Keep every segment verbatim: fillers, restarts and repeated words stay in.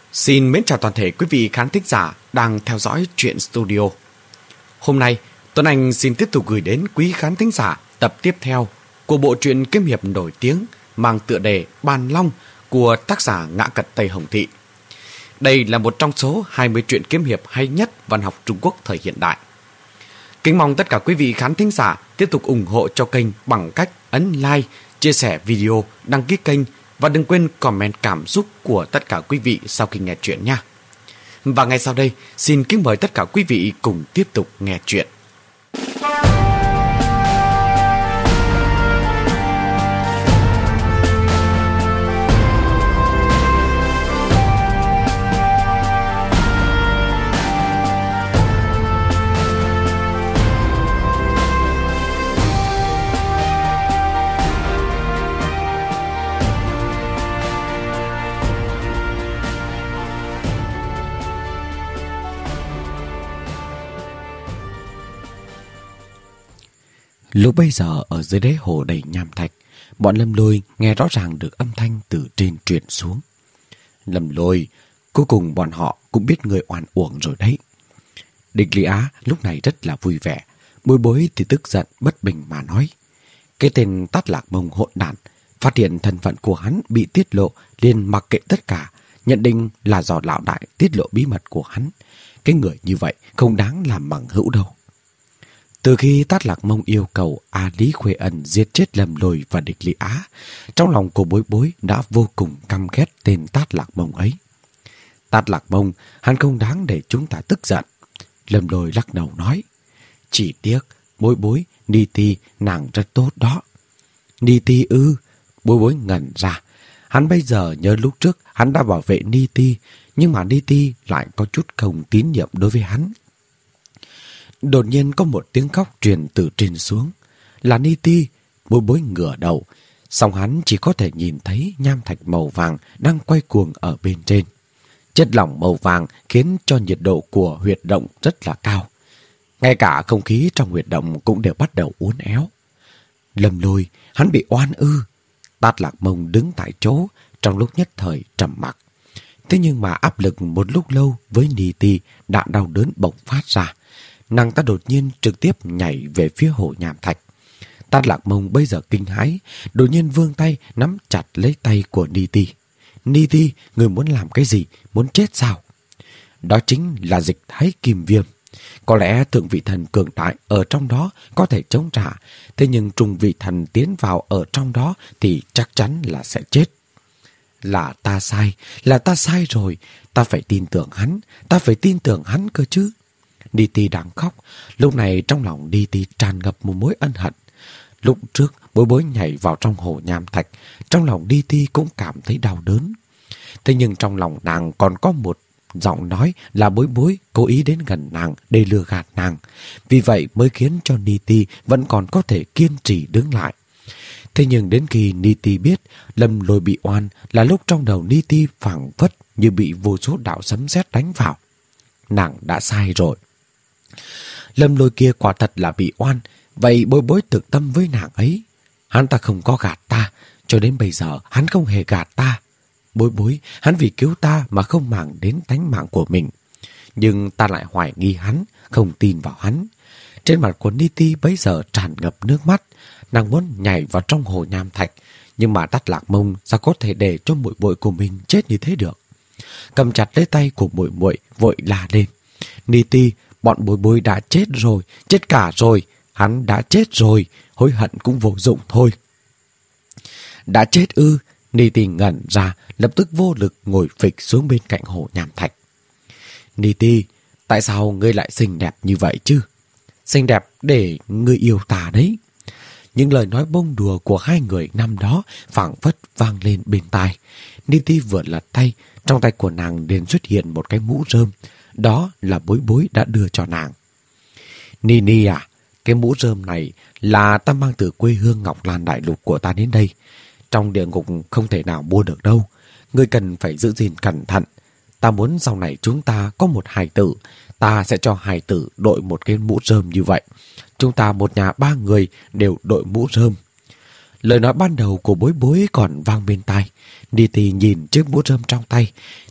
Xin mến chào toàn thể quý vị khán thính giả đang theo dõi Truyện Studio. Hôm nay, Tuấn Anh xin tiếp tục gửi đến quý khán thính giả tập tiếp theo của bộ truyện kiếm hiệp nổi tiếng mang tựa đề Bàn Long của tác giả Ngã Cật Tây Hồng Thị. Đây là một trong số hai mươi truyện kiếm hiệp hay nhất văn học Trung Quốc thời hiện đại. Kính mong tất cả quý vị khán thính giả tiếp tục ủng hộ cho kênh bằng cách ấn like, chia sẻ video, đăng ký kênh và đừng quên comment cảm xúc của tất cả quý vị sau khi nghe chuyện nha. Và ngay sau đây, xin kính mời tất cả quý vị cùng tiếp tục nghe chuyện. Lúc bây giờ ở dưới đáy hồ đầy nham thạch, bọn Lâm Lôi nghe rõ ràng được âm thanh từ trên truyền xuống. Lâm Lôi, cuối cùng bọn họ cũng biết người oan uổng rồi đấy. Địch Lý Á lúc này rất là vui vẻ, Bối Bối thì tức giận bất bình mà nói. Cái tên Tát Lạc Mông hỗn đản, phát hiện thân phận của hắn bị tiết lộ liền mặc kệ tất cả, nhận định là do lão đại tiết lộ bí mật của hắn. Cái người như vậy không đáng làm bằng hữu đâu. Từ khi Tát Lạc Mông yêu cầu A Lý Khuê Ân giết chết Lâm Lôi và Địch Lý Á, trong lòng của Bối Bối đã vô cùng căm ghét tên Tát Lạc Mông ấy. Tát Lạc Mông, hắn không đáng để chúng ta tức giận. Lâm Lôi lắc đầu nói, chỉ tiếc Bối Bối, Ni Ti nàng rất tốt đó. Ni Ti ư? Bối Bối ngẩn ra. Hắn bây giờ nhớ lúc trước hắn đã bảo vệ Ni Ti, nhưng mà Ni Ti lại có chút không tín nhiệm đối với hắn. Đột nhiên có một tiếng khóc truyền từ trên xuống. Là Ni Ti. Bối Bối ngửa đầu, song hắn chỉ có thể nhìn thấy nham thạch màu vàng đang quay cuồng ở bên trên. Chất lỏng màu vàng khiến cho nhiệt độ của huyệt động rất là cao. Ngay cả không khí trong huyệt động cũng đều bắt đầu uốn éo. Lâm Lôi, hắn bị oan ư? Tát Lạc Mông đứng tại chỗ, trong lúc nhất thời trầm mặc. Thế nhưng mà áp lực một lúc lâu với Ni Ti đã đau đớn bộc phát ra. Nàng ta đột nhiên trực tiếp nhảy về phía hồ nham thạch. Tát Lạc Mông bây giờ kinh hãi, đột nhiên vươn tay nắm chặt lấy tay của Ni Ti. Ni Ti, người muốn làm cái gì? Muốn chết sao? Đó chính là Dịch Thái Kim Viêm. Có lẽ thượng vị thần cường đại ở trong đó có thể chống trả, thế nhưng trung vị thần tiến vào ở trong đó thì chắc chắn là sẽ chết. Là ta sai, là ta sai rồi. Ta phải tin tưởng hắn, ta phải tin tưởng hắn cơ chứ. Ni Ti đang khóc, lúc này trong lòng Ni Ti tràn ngập một mối ân hận. Lúc trước Bối Bối nhảy vào trong hồ nham thạch, trong lòng Ni Ti cũng cảm thấy đau đớn. Thế nhưng trong lòng nàng còn có một giọng nói là Bối Bối cố ý đến gần nàng để lừa gạt nàng. Vì vậy mới khiến cho Ni Ti vẫn còn có thể kiên trì đứng lại. Thế nhưng đến khi Ni Ti biết Lâm Lôi bị oan là lúc trong đầu Ni Ti phảng phất như bị vô số đạo sấm sét đánh vào. Nàng đã sai rồi. Lâm Lôi kia quả thật là bị oan, vậy Bối Bối thực tâm với nàng ấy. Hắn ta không có gạt ta, cho đến bây giờ hắn không hề gạt ta. Bối Bối, hắn vì cứu ta mà không màng đến tánh mạng của mình. Nhưng ta lại hoài nghi hắn, không tin vào hắn. Trên mặt của Ni Ti bấy giờ tràn ngập nước mắt. Nàng muốn nhảy vào trong hồ nham thạch, nhưng mà Tát Lạc Mông sao có thể để cho muội muội của mình chết như thế được. Cầm chặt lấy tay của muội muội vội la lên, Ni Ti, bọn Bối Bối đã chết rồi, chết cả rồi, hắn đã chết rồi, hối hận cũng vô dụng thôi. Đã chết ư? Ni Ti ngẩn ra, lập tức vô lực ngồi phịch xuống bên cạnh hồ nham thạch. Ni Ti, tại sao ngươi lại xinh đẹp như vậy chứ? Xinh đẹp để ngươi yêu ta đấy. Những lời nói bông đùa của hai người năm đó phảng phất vang lên bên tai. Ni Ti vừa lật tay, trong tay của nàng liền xuất hiện một cái mũ rơm. Đó là Bối Bối đã đưa cho nàng. Ni Ni à, cái mũ rơm này là ta mang từ quê hương Ngọc Lan Đại Lục của ta đến đây. Trong địa ngục không thể nào mua được đâu. Ngươi cần phải giữ gìn cẩn thận. Ta muốn sau này chúng ta có một hài tử, ta sẽ cho hài tử đội một cái mũ rơm như vậy. Chúng ta một nhà ba người đều đội mũ rơm. Lời nói ban đầu của Bối Bối còn vang bên tai. Ni Ti nhìn chiếc mũ rơm trong tay,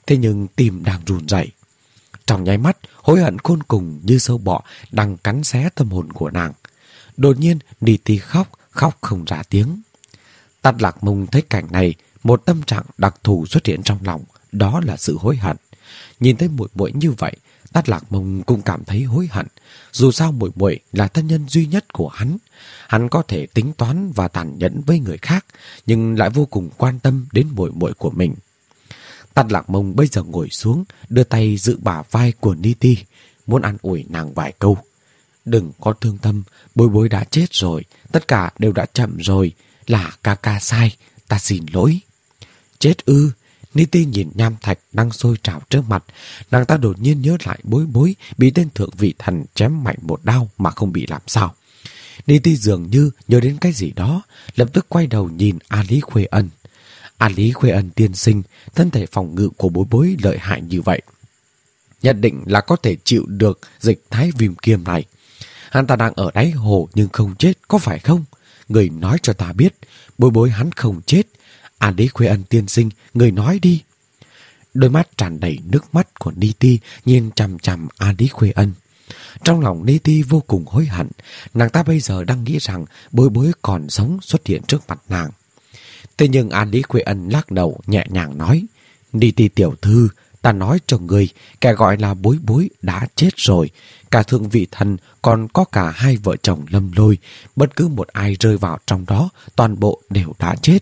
thế nhưng tim đang run rẩy. Trong nháy mắt, hối hận khôn cùng như sâu bọ đang cắn xé tâm hồn của nàng. Đột nhiên, Niti khóc, khóc không ra tiếng. Tát Lạc Mông thấy cảnh này, một tâm trạng đặc thù xuất hiện trong lòng, đó là sự hối hận. Nhìn thấy muội muội như vậy, Tát Lạc Mông cũng cảm thấy hối hận. Dù sao muội muội là thân nhân duy nhất của hắn, hắn có thể tính toán và tàn nhẫn với người khác, nhưng lại vô cùng quan tâm đến muội muội của mình. Tát Lạc Mông bây giờ ngồi xuống, đưa tay giữ bả vai của Niti, muốn an ủi nàng vài câu. Đừng có thương tâm, Bối Bối đã chết rồi, tất cả đều đã chậm rồi, là ca ca sai, ta xin lỗi. Chết ư? Niti nhìn nham thạch đang sôi trào trước mặt, nàng ta đột nhiên nhớ lại Bối Bối bị tên thượng vị thần chém mạnh một đao mà không bị làm sao. Niti dường như nhớ đến cái gì đó, lập tức quay đầu nhìn A Lý Khuê Ân. A Lý Khuê Ân tiên sinh, thân thể phòng ngự của Bối Bối lợi hại như vậy, nhận định là có thể chịu được dịch thái viêm kiêm này. Hắn ta đang ở đáy hồ nhưng không chết, có phải không? Người nói cho ta biết, Bối Bối hắn không chết. A Lý Khuê Ân tiên sinh, người nói đi. Đôi mắt tràn đầy nước mắt của Niti nhìn chằm chằm A Lý Khuê Ân. Trong lòng Niti vô cùng hối hận, nàng ta bây giờ đang nghĩ rằng Bối Bối còn sống xuất hiện trước mặt nàng. Thế nhưng A Lý Khuê Ân lắc đầu nhẹ nhàng nói, Niti tiểu thư, ta nói cho người, kẻ gọi là Bối Bối đã chết rồi. Cả thượng vị thần còn có cả hai vợ chồng Lâm Lôi, bất cứ một ai rơi vào trong đó, toàn bộ đều đã chết.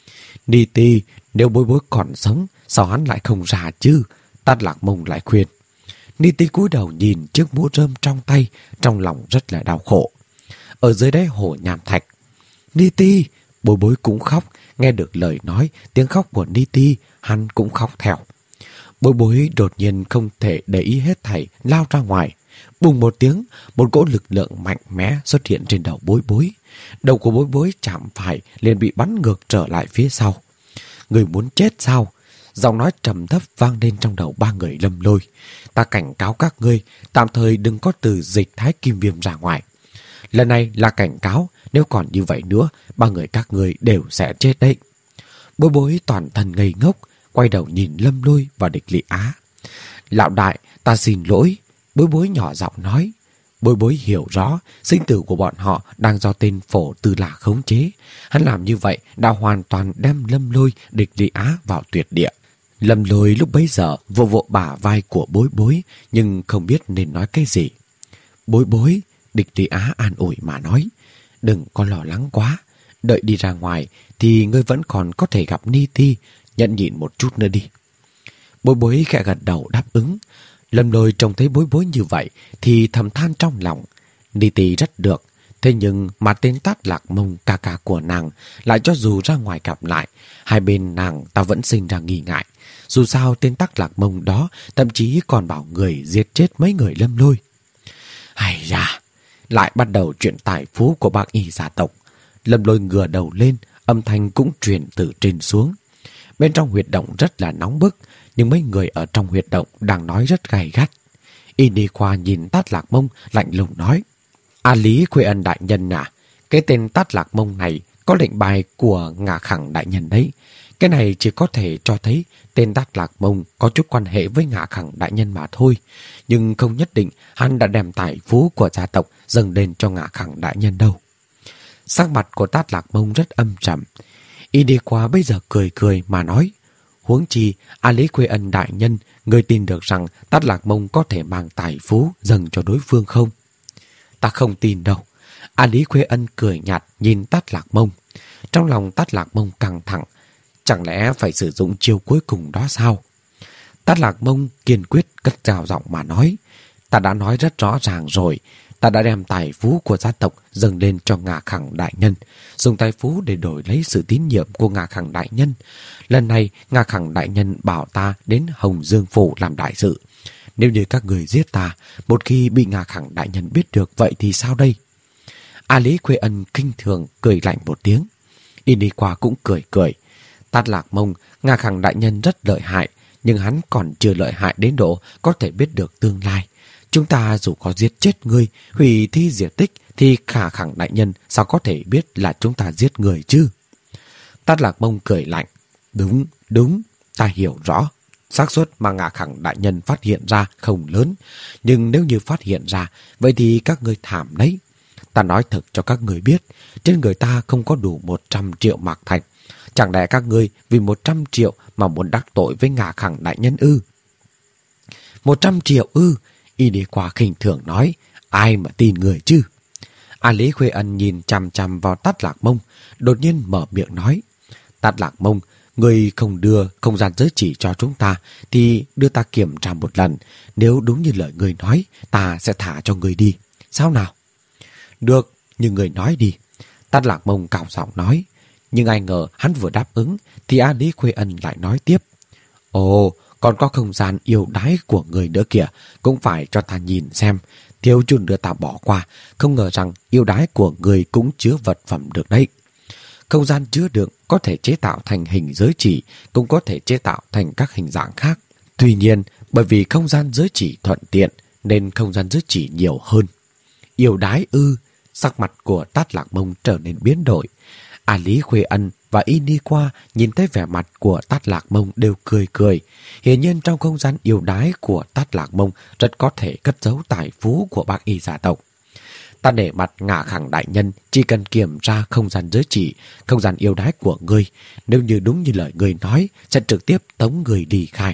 Niti, nếu Bối Bối còn sống, sao hắn lại không ra chứ? Tát Lạc Mông lại khuyên. Niti cúi đầu nhìn chiếc mũ rơm trong tay, trong lòng rất là đau khổ. Ở dưới đáy hồ nham thạch, Niti, Bối Bối cũng khóc. Nghe được lời nói, tiếng khóc của Niti, hắn cũng khóc theo. Bối Bối đột nhiên không thể để ý hết thảy, lao ra ngoài. Bùng một tiếng, một cỗ lực lượng mạnh mẽ xuất hiện trên đầu Bối Bối. Đầu của Bối Bối chạm phải liền bị bắn ngược trở lại phía sau. Người muốn chết sao? Giọng nói trầm thấp vang lên trong đầu ba người Lâm Lôi. Ta cảnh cáo các ngươi, tạm thời đừng có từ dịch thái kim viêm ra ngoài. Lần này là cảnh cáo, nếu còn như vậy nữa, ba người các ngươi đều sẽ chết đấy. Bối Bối toàn thân ngây ngốc, quay đầu nhìn Lâm Lôi và Địch Lị Á. Lão đại, ta xin lỗi. Bối Bối nhỏ giọng nói. Bối Bối hiểu rõ, sinh tử của bọn họ đang do tên Phổ Tư Lả khống chế. Hắn làm như vậy đã hoàn toàn đem Lâm Lôi, Địch Lị Á vào tuyệt địa. Lâm Lôi lúc bấy giờ vỗ vỗ bả vai của Bối Bối, nhưng không biết nên nói cái gì. Bối Bối, Địch Lị Á an ủi mà nói, đừng có lo lắng quá. Đợi đi ra ngoài thì ngươi vẫn còn có thể gặp Niti, nhận nhịn một chút nữa đi. Bối Bối khẽ gật đầu đáp ứng. Lâm Lôi trông thấy Bối Bối như vậy thì thầm than trong lòng. Niti rất được, thế nhưng mà tên Tát Lạc Mông ca ca của nàng lại cho dù ra ngoài gặp lại, hai bên nàng ta vẫn sinh ra nghi ngại. Dù sao tên Tát Lạc Mông đó thậm chí còn bảo người giết chết mấy người Lâm Lôi. Hay da, lại bắt đầu chuyện tài phú của bác y gia tộc. Lâm Lôi ngửa đầu lên, âm thanh cũng truyền từ trên xuống. Bên trong huyệt động rất là nóng bức, nhưng mấy người ở trong huyệt động đang nói rất gay gắt. Y đi qua nhìn Tát Lạc Mông lạnh lùng nói, A Lý Khuê Ân đại nhân à, cái tên Tát Lạc Mông này có lệnh bài của Ngà Khẳng đại nhân đấy. Cái này chỉ có thể cho thấy tên Tát Lạc Mông có chút quan hệ với Ngà Khẳng đại nhân mà thôi, nhưng không nhất định hắn đã đem tài phú của gia tộc dâng lên cho Ngà Khẳng đại nhân đâu. Sắc mặt của Tát Lạc Mông rất âm trầm. Y đi qua bây giờ cười cười mà nói, huống chi A Lý Khuê Ân đại nhân, người tin được rằng Tát Lạc Mông có thể mang tài phú dâng cho đối phương không? Ta không tin đâu. A Lý Khuê Ân cười nhạt nhìn Tát Lạc Mông. Trong lòng Tát Lạc Mông căng thẳng, chẳng lẽ phải sử dụng chiêu cuối cùng đó sao? Tát Lạc Mông kiên quyết cất cao giọng mà nói, ta đã nói rất rõ ràng rồi, ta đã đem tài phú của gia tộc dâng lên cho Ngà Khẳng đại nhân, dùng tài phú để đổi lấy sự tín nhiệm của Ngà Khẳng đại nhân. Lần này Ngà Khẳng đại nhân bảo ta đến Hồng Dương Phủ làm đại sự. Nếu như các người giết ta, một khi bị Ngà Khẳng đại nhân biết được, vậy thì sao đây? A Lý Khuê Ân kinh thường cười lạnh một tiếng. Y đi qua cũng cười cười. Tát Lạc Mông, Ngà Khẳng đại nhân rất lợi hại, nhưng hắn còn chưa lợi hại đến độ có thể biết được tương lai. Chúng ta dù có giết chết ngươi, hủy thi diệt tích, thì Ngà Khẳng đại nhân sao có thể biết là chúng ta giết người chứ? Tát Lạc Mông cười lạnh. Đúng, đúng, ta hiểu rõ. Xác suất mà Ngạ Khẳng đại nhân phát hiện ra không lớn, nhưng nếu như phát hiện ra, vậy thì các ngươi thảm đấy. Ta nói thật cho các ngươi biết, trên người ta không có đủ một trăm triệu mạc thạch. Chẳng lẽ các ngươi vì một trăm triệu mà muốn đắc tội với Ngạ Khẳng đại nhân ư? Một trăm triệu ư? Y đi qua khinh thường nói, ai mà tin người chứ? A Lý Khuê Ân nhìn chằm chằm vào Tát Lạc Mông, đột nhiên mở miệng nói, Tát Lạc Mông, người không đưa không gian giới chỉ cho chúng ta thì đưa ta kiểm tra một lần. Nếu đúng như lời người nói, ta sẽ thả cho người đi. Sao nào? Được, như người nói đi. Tát Lạc Mông cào giọng nói. Nhưng ai ngờ hắn vừa đáp ứng thì A Lý Khuê Ân lại nói tiếp. Ồ, còn có không gian yêu đái của người nữa kìa, cũng phải cho ta nhìn xem. Thiếu chút nữa ta bỏ qua, không ngờ rằng yêu đái của người cũng chứa vật phẩm được đấy. Không gian chứa đựng có thể chế tạo thành hình giới chỉ, cũng có thể chế tạo thành các hình dạng khác. Tuy nhiên, bởi vì không gian giới chỉ thuận tiện, nên không gian giới chỉ nhiều hơn. Yêu đái ư? Sắc mặt của Tát Lạc Mông trở nên biến đổi. A Lý Khuê Ân và Y Ni Qua nhìn thấy vẻ mặt của Tát Lạc Mông đều cười cười. Hiển nhiên trong không gian yêu đái của Tát Lạc Mông rất có thể cất giấu tài phú của Bác Y gia tộc. Ta để mặt Ngạ Khẳng đại nhân chỉ cần kiểm tra không gian giới chỉ, không gian yêu đái của ngươi. Nếu như đúng như lời ngươi nói, sẽ trực tiếp tống người đi khai.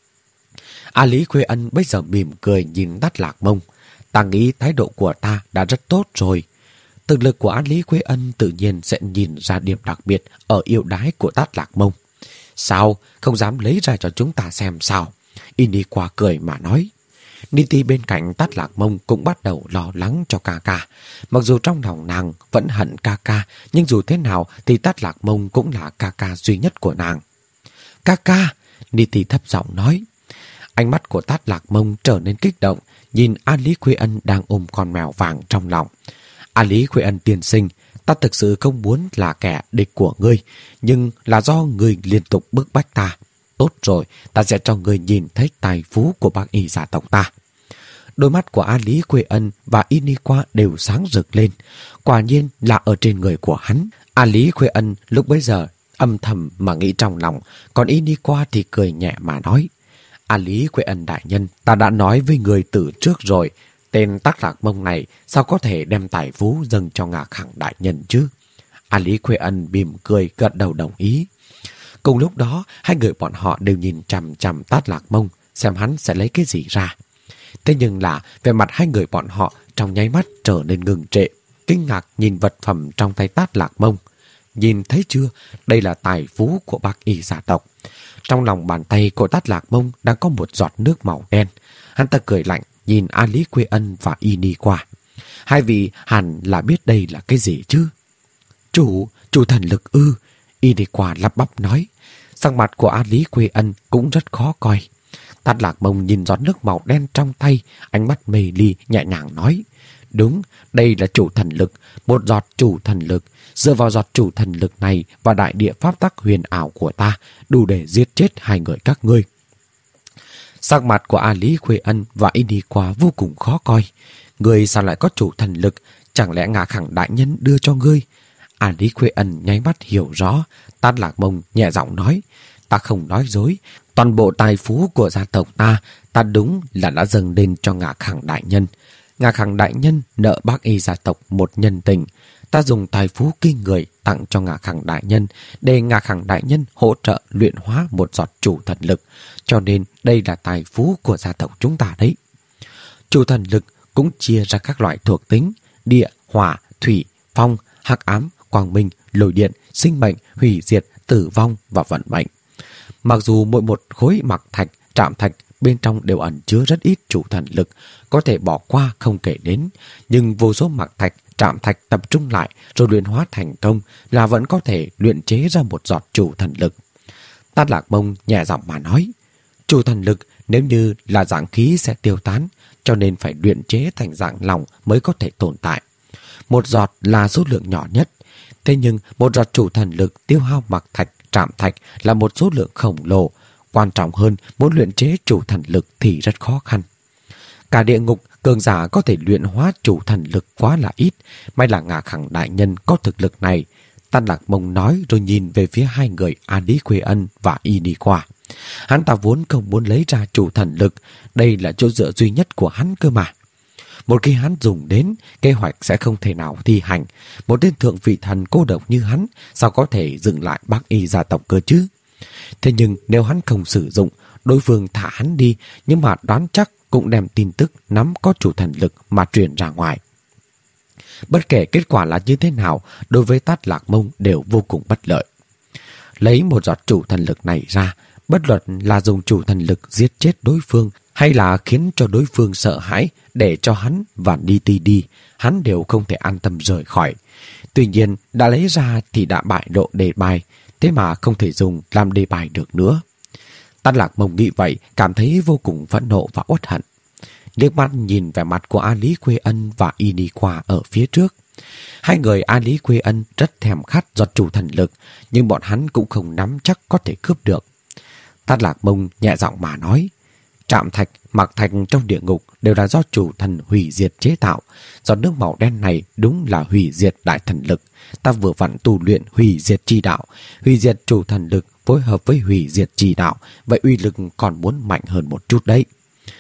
A Lý Khuê Ân bây giờ mỉm cười nhìn Tát Lạc Mông. Ta nghĩ thái độ của ta đã rất tốt rồi. Thực lực của A Lý Khuê Ân tự nhiên sẽ nhìn ra điểm đặc biệt ở yêu đái của Tát Lạc Mông. Sao? Không dám lấy ra cho chúng ta xem sao? Y Ni Qua cười mà nói. Ni Ti bên cạnh Tát Lạc Mông cũng bắt đầu lo lắng cho ca ca. Mặc dù trong lòng nàng vẫn hận ca ca, nhưng dù thế nào thì Tát Lạc Mông cũng là ca ca duy nhất của nàng. Ca ca! Ni Ti thấp giọng nói. Ánh mắt của Tát Lạc Mông trở nên kích động, nhìn A Lý Khuê Ân đang ôm con mèo vàng trong lòng. A Lý Khuê Ân tiên sinh, ta thực sự không muốn là kẻ địch của ngươi, nhưng là do ngươi liên tục bức bách ta. Tốt rồi, ta sẽ cho ngươi nhìn thấy tài phú của Bác Y gia tộc ta. Đôi mắt của A Lý Khuê Ân và Y Ni Qua đều sáng rực lên. Quả nhiên là ở trên người của hắn. A Lý Khuê Ân lúc bấy giờ âm thầm mà nghĩ trong lòng, còn Y Ni Qua thì cười nhẹ mà nói. A Lý Khuê Ân đại nhân, ta đã nói với người từ trước rồi, tên Tát Lạc Mông này sao có thể đem tài phú dâng cho Ngạ Khẳng đại nhân chứ? A Lý Khuê Ân mỉm cười gật đầu đồng ý. Cùng lúc đó, hai người bọn họ đều nhìn chằm chằm Tát Lạc Mông, xem hắn sẽ lấy cái gì ra. Thế nhưng là, về mặt hai người bọn họ trong nháy mắt trở nên ngừng trệ, kinh ngạc nhìn vật phẩm trong tay Tát Lạc Mông. Nhìn thấy chưa, đây là tài phú của Bác Y gia tộc. Trong lòng bàn tay của Tát Lạc Mông đang có một giọt nước màu đen. Hắn ta cười lạnh, nhìn A Lý Khuê Ân và Y Ni Qua. Hai vị hẳn là biết đây là cái gì chứ? Chủ, chủ thần lực ư? Y Ni Qua lắp bắp nói. Sắc mặt của A Lý Khuê Ân cũng rất khó coi. Tát Lạc Mông nhìn giọt nước màu đen trong tay, ánh mắt mê ly nhẹ nhàng nói. Đúng, đây là chủ thần lực, một giọt chủ thần lực. Dựa vào giọt chủ thần lực này và đại địa pháp tắc huyền ảo của ta, đủ để giết chết hai người các ngươi. Sắc mặt của A Lý Khuê Ân và Y Ni Qua vô cùng khó coi. Ngươi sao lại có chủ thần lực? Chẳng lẽ Ngạ Khẳng đại nhân đưa cho ngươi? A Lý Khuê Ân nháy mắt hiểu rõ. Tát Lạc Mông nhẹ giọng nói. Ta không nói dối. Toàn bộ tài phú của gia tộc ta, ta đúng là đã dâng lên cho Ngạ Khẳng đại nhân. Ngạ Khẳng đại nhân nợ Bác Y gia tộc một nhân tình. Ta dùng tài phú kinh người tặng cho Ngạ Khẳng đại nhân để Ngạ Khẳng đại nhân hỗ trợ luyện hóa một giọt chủ thần lực. Cho nên đây là tài phú của gia tộc chúng ta đấy. Chủ thần lực cũng chia ra các loại thuộc tính: địa, hỏa, thủy, phong, hắc ám, quang minh, lôi điện, sinh mệnh, hủy diệt, tử vong và vận mệnh. Mặc dù mỗi một khối mặc thạch, trạm thạch bên trong đều ẩn chứa rất ít chủ thần lực, có thể bỏ qua không kể đến, nhưng vô số mặc thạch, trạm thạch tập trung lại rồi luyện hóa thành công là vẫn có thể luyện chế ra một giọt chủ thần lực. Tát Lạc Mông nhẹ giọng mà nói. Chủ thần lực nếu như là dạng khí sẽ tiêu tán, cho nên phải luyện chế thành dạng lỏng mới có thể tồn tại. Một giọt là số lượng nhỏ nhất, thế nhưng một giọt chủ thần lực tiêu hao mặc thạch, trạm thạch là một số lượng khổng lồ. Quan trọng hơn, muốn luyện chế chủ thần lực thì rất khó khăn. Cả địa ngục, cường giả có thể luyện hóa chủ thần lực quá là ít. May là Ngạ Khẳng đại nhân có thực lực này. Tát Lạc Mông nói rồi nhìn về phía hai người A Lý Khuê Ân và Y Ni Qua. Hắn ta vốn không muốn lấy ra chủ thần lực, đây là chỗ dựa duy nhất của hắn cơ mà. Một khi hắn dùng đến, kế hoạch sẽ không thể nào thi hành. Một tên thượng vị thần cô độc như hắn, sao có thể dừng lại Bắc Y gia tộc cơ chứ? Thế nhưng nếu hắn không sử dụng, đối phương thả hắn đi, nhưng mà đoán chắc cũng đem tin tức nắm có chủ thần lực mà truyền ra ngoài. Bất kể kết quả là như thế nào, đối với Tát Lạc Mông đều vô cùng bất lợi. Lấy một giọt chủ thần lực này ra, bất luận là dùng chủ thần lực giết chết đối phương hay là khiến cho đối phương sợ hãi để cho hắn và Ni Ti đi, hắn đều không thể an tâm rời khỏi. Tuy nhiên, đã lấy ra thì đã bại lộ đề bài, thế mà không thể dùng làm đề bài được nữa. Tát Lạc Mông nghĩ vậy, cảm thấy vô cùng phẫn nộ và uất hận. Liếc mắt nhìn vẻ mặt của A Lý Quê Ân và Y Ni Qua ở phía trước. Hai người A Lý Quê Ân rất thèm khát giọt chủ thần lực, nhưng bọn hắn cũng không nắm chắc có thể cướp được. Tát Lạc Mông nhẹ giọng mà nói, Trạm thạch, mặc thạch trong địa ngục đều là do chủ thần hủy diệt chế tạo. Giọt nước màu đen này đúng là hủy diệt đại thần lực. Ta vừa vặn tu luyện hủy diệt chi đạo. Hủy diệt chủ thần lực phối hợp với hủy diệt chi đạo, vậy uy lực còn muốn mạnh hơn một chút đấy.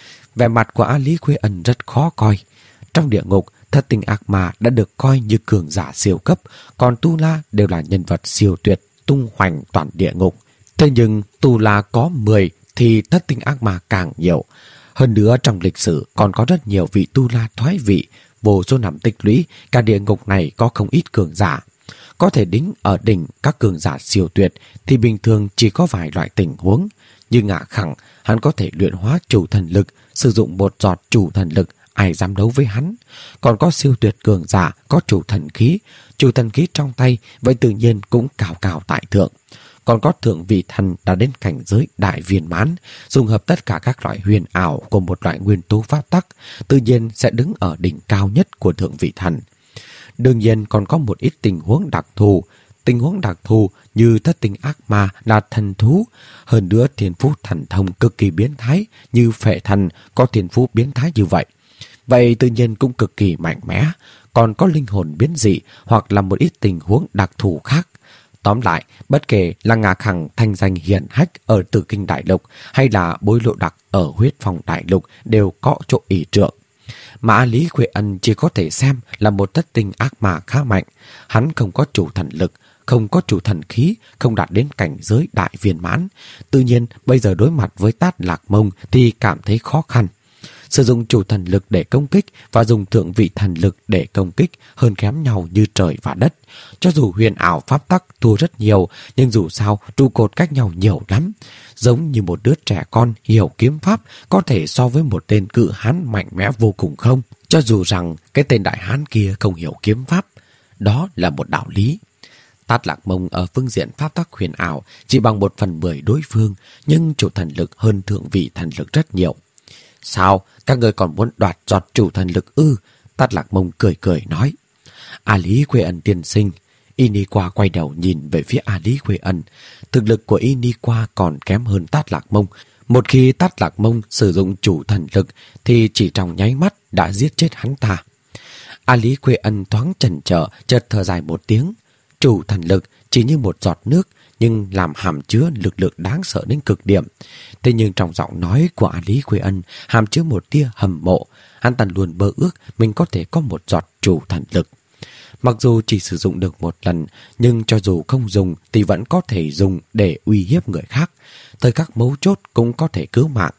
Vẻ mặt của A Lý Quê Ân rất khó coi. Trong địa ngục, Thất Tinh Ác Ma đã được coi như cường giả siêu cấp, còn Tu La đều là nhân vật siêu tuyệt tung hoành toàn địa ngục. Thế nhưng Tu La có mười thì Thất Tinh Ác Ma càng nhiều. Hơn nữa trong lịch sử còn có rất nhiều vị Tu La thoái vị, vô số năm tích lũy, cả địa ngục này có không ít cường giả. Có thể đính ở đỉnh các cường giả siêu tuyệt thì bình thường chỉ có vài loại tình huống. Như Ngạ Khẳng, hắn có thể luyện hóa chủ thần lực, sử dụng một giọt chủ thần lực, ai dám đấu với hắn. Còn có siêu tuyệt cường giả có chủ thần khí, chủ thần khí trong tay, vậy tự nhiên cũng cao cao tại thượng. Còn có thượng vị thần đã đến cảnh giới đại viên mãn, dùng hợp tất cả các loại huyền ảo của một loại nguyên tố pháp tắc, tự nhiên sẽ đứng ở đỉnh cao nhất của thượng vị thần. Đương nhiên còn có một ít tình huống đặc thù. Tình huống đặc thù như Thất Tinh Ác Ma là thần thú, hơn nữa thiên phú thần thông cực kỳ biến thái như Phệ Thần có thiên phú biến thái như vậy. Vậy tự nhiên cũng cực kỳ mạnh mẽ, còn có linh hồn biến dị hoặc là một ít tình huống đặc thù khác. Tóm lại, bất kể là Ngạ Khẳng thanh danh hiển hách ở Tử Kinh Đại Lục hay là Bối Lộ Đặc ở Huyết Phong Đại Lục đều có chỗ ỷ trượng. Mà A Lý Quê Ân chỉ có thể xem là một Thất Tinh Ác Ma khá mạnh. Hắn không có chủ thần lực, không có chủ thần khí, không đạt đến cảnh giới đại viên mãn. Tự nhiên bây giờ đối mặt với Tát Lạc Mông thì cảm thấy khó khăn. Sử dụng chủ thần lực để công kích và dùng thượng vị thần lực để công kích hơn kém nhau như trời và đất. Cho dù huyền ảo pháp tắc thua rất nhiều, nhưng dù sao trụ cột cách nhau nhiều lắm. Giống như một đứa trẻ con hiểu kiếm pháp có thể so với một tên cự hán mạnh mẽ vô cùng không? Cho dù rằng cái tên đại hán kia không hiểu kiếm pháp, đó là một đạo lý. Tát Lạc Mông ở phương diện pháp tắc huyền ảo chỉ bằng một phần mười đối phương, nhưng chủ thần lực hơn thượng vị thần lực rất nhiều. Sao? Các người còn muốn đoạt giọt chủ thần lực ư? Tát Lạc Mông cười cười nói. A Lý Quê Ân tiên sinh. Y Ni Qua quay đầu nhìn về phía A Lý Quê Ân. Thực lực của Y Ni Qua còn kém hơn Tát Lạc Mông. Một khi Tát Lạc Mông sử dụng chủ thần lực thì chỉ trong nháy mắt đã giết chết hắn ta. A Lý Quê Ân thoáng chần chờ, chợt thở dài một tiếng. Chủ thần lực chỉ như một giọt nước, nhưng làm hàm chứa lực lượng đáng sợ đến cực điểm. Thế nhưng trong giọng nói của A Lý Quê Ân hàm chứa một tia hâm mộ. Hắn ta luôn mơ ước mình có thể có một giọt chủ thần lực. Mặc dù chỉ sử dụng được một lần, nhưng cho dù không dùng thì vẫn có thể dùng để uy hiếp người khác. Thời khắc mấu chốt cũng có thể cứu mạng.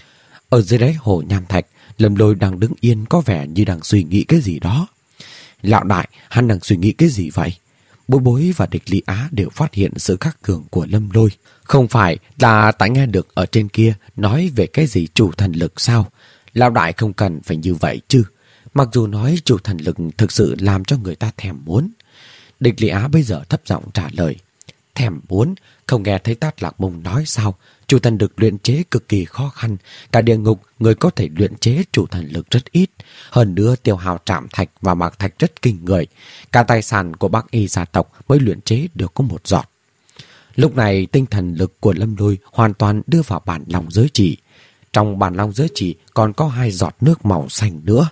Ở dưới đáy hồ nham thạch, Lâm Lôi đang đứng yên có vẻ như đang suy nghĩ cái gì đó. Lão đại, hắn đang suy nghĩ cái gì vậy? Bối Bối và Địch Lý Á đều phát hiện sự khắc thường của Lâm Lôi. Không phải là ta nghe được ở trên kia nói về cái gì chủ thần lực sao? Lão đại không cần phải như vậy chứ. Mặc dù nói chủ thần lực thực sự làm cho người ta thèm muốn. Địch Lý Á bây giờ thấp giọng trả lời. Thèm muốn? Không nghe thấy Tát Lạc Mông nói sao? Chủ thần lực luyện chế cực kỳ khó khăn. Cả địa ngục người có thể luyện chế chủ thần lực rất ít. Hơn nữa tiêu hao trạm thạch và mạc thạch rất kinh người. Cả tài sản của Bắc Y gia tộc mới luyện chế được có một giọt. Lúc này tinh thần lực của Lâm Lôi hoàn toàn đưa vào bản long giới chỉ. Trong bản long giới chỉ còn có hai giọt nước màu xanh nữa.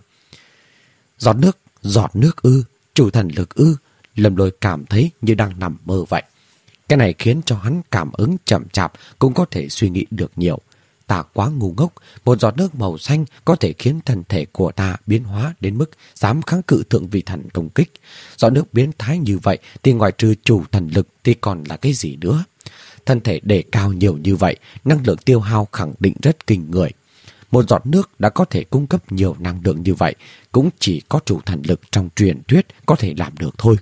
Giọt nước, giọt nước ư, chủ thần lực ư. Lâm Lôi cảm thấy như đang nằm mơ vậy. Cái này khiến cho hắn cảm ứng chậm chạp, cũng có thể suy nghĩ được nhiều. Ta quá ngu ngốc, một giọt nước màu xanh có thể khiến thân thể của ta biến hóa đến mức dám kháng cự thượng vị thần công kích. Giọt nước biến thái như vậy thì ngoại trừ chủ thần lực thì còn là cái gì nữa? Thân thể đề cao nhiều như vậy, năng lượng tiêu hao khẳng định rất kinh người. Một giọt nước đã có thể cung cấp nhiều năng lượng như vậy, cũng chỉ có chủ thần lực trong truyền thuyết có thể làm được thôi.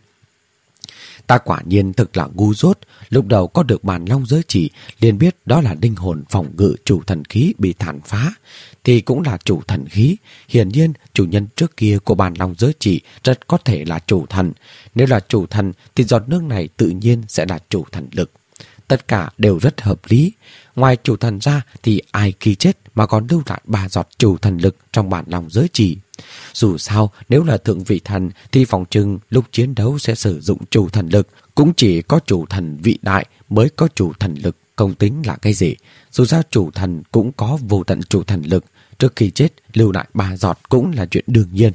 Ta quả nhiên thực là ngu dốt, lúc đầu có được bàn long giới chỉ liền biết đó là linh hồn phòng ngự chủ thần khí bị tàn phá, thì cũng là chủ thần khí. Hiển nhiên chủ nhân trước kia của bàn long giới chỉ rất có thể là chủ thần. Nếu là chủ thần thì giọt nước này tự nhiên sẽ là chủ thần lực. Tất cả đều rất hợp lý. Ngoài chủ thần ra thì ai khi chết mà còn lưu lại ba giọt chủ thần lực trong bản lòng giới chỉ. Dù sao, nếu là thượng vị thần thì phòng trừng lúc chiến đấu sẽ sử dụng chủ thần lực. Cũng chỉ có chủ thần vị đại mới có chủ thần lực, không tính là cái gì. Dù sao chủ thần cũng có vô tận chủ thần lực. Trước khi chết lưu lại ba giọt cũng là chuyện đương nhiên.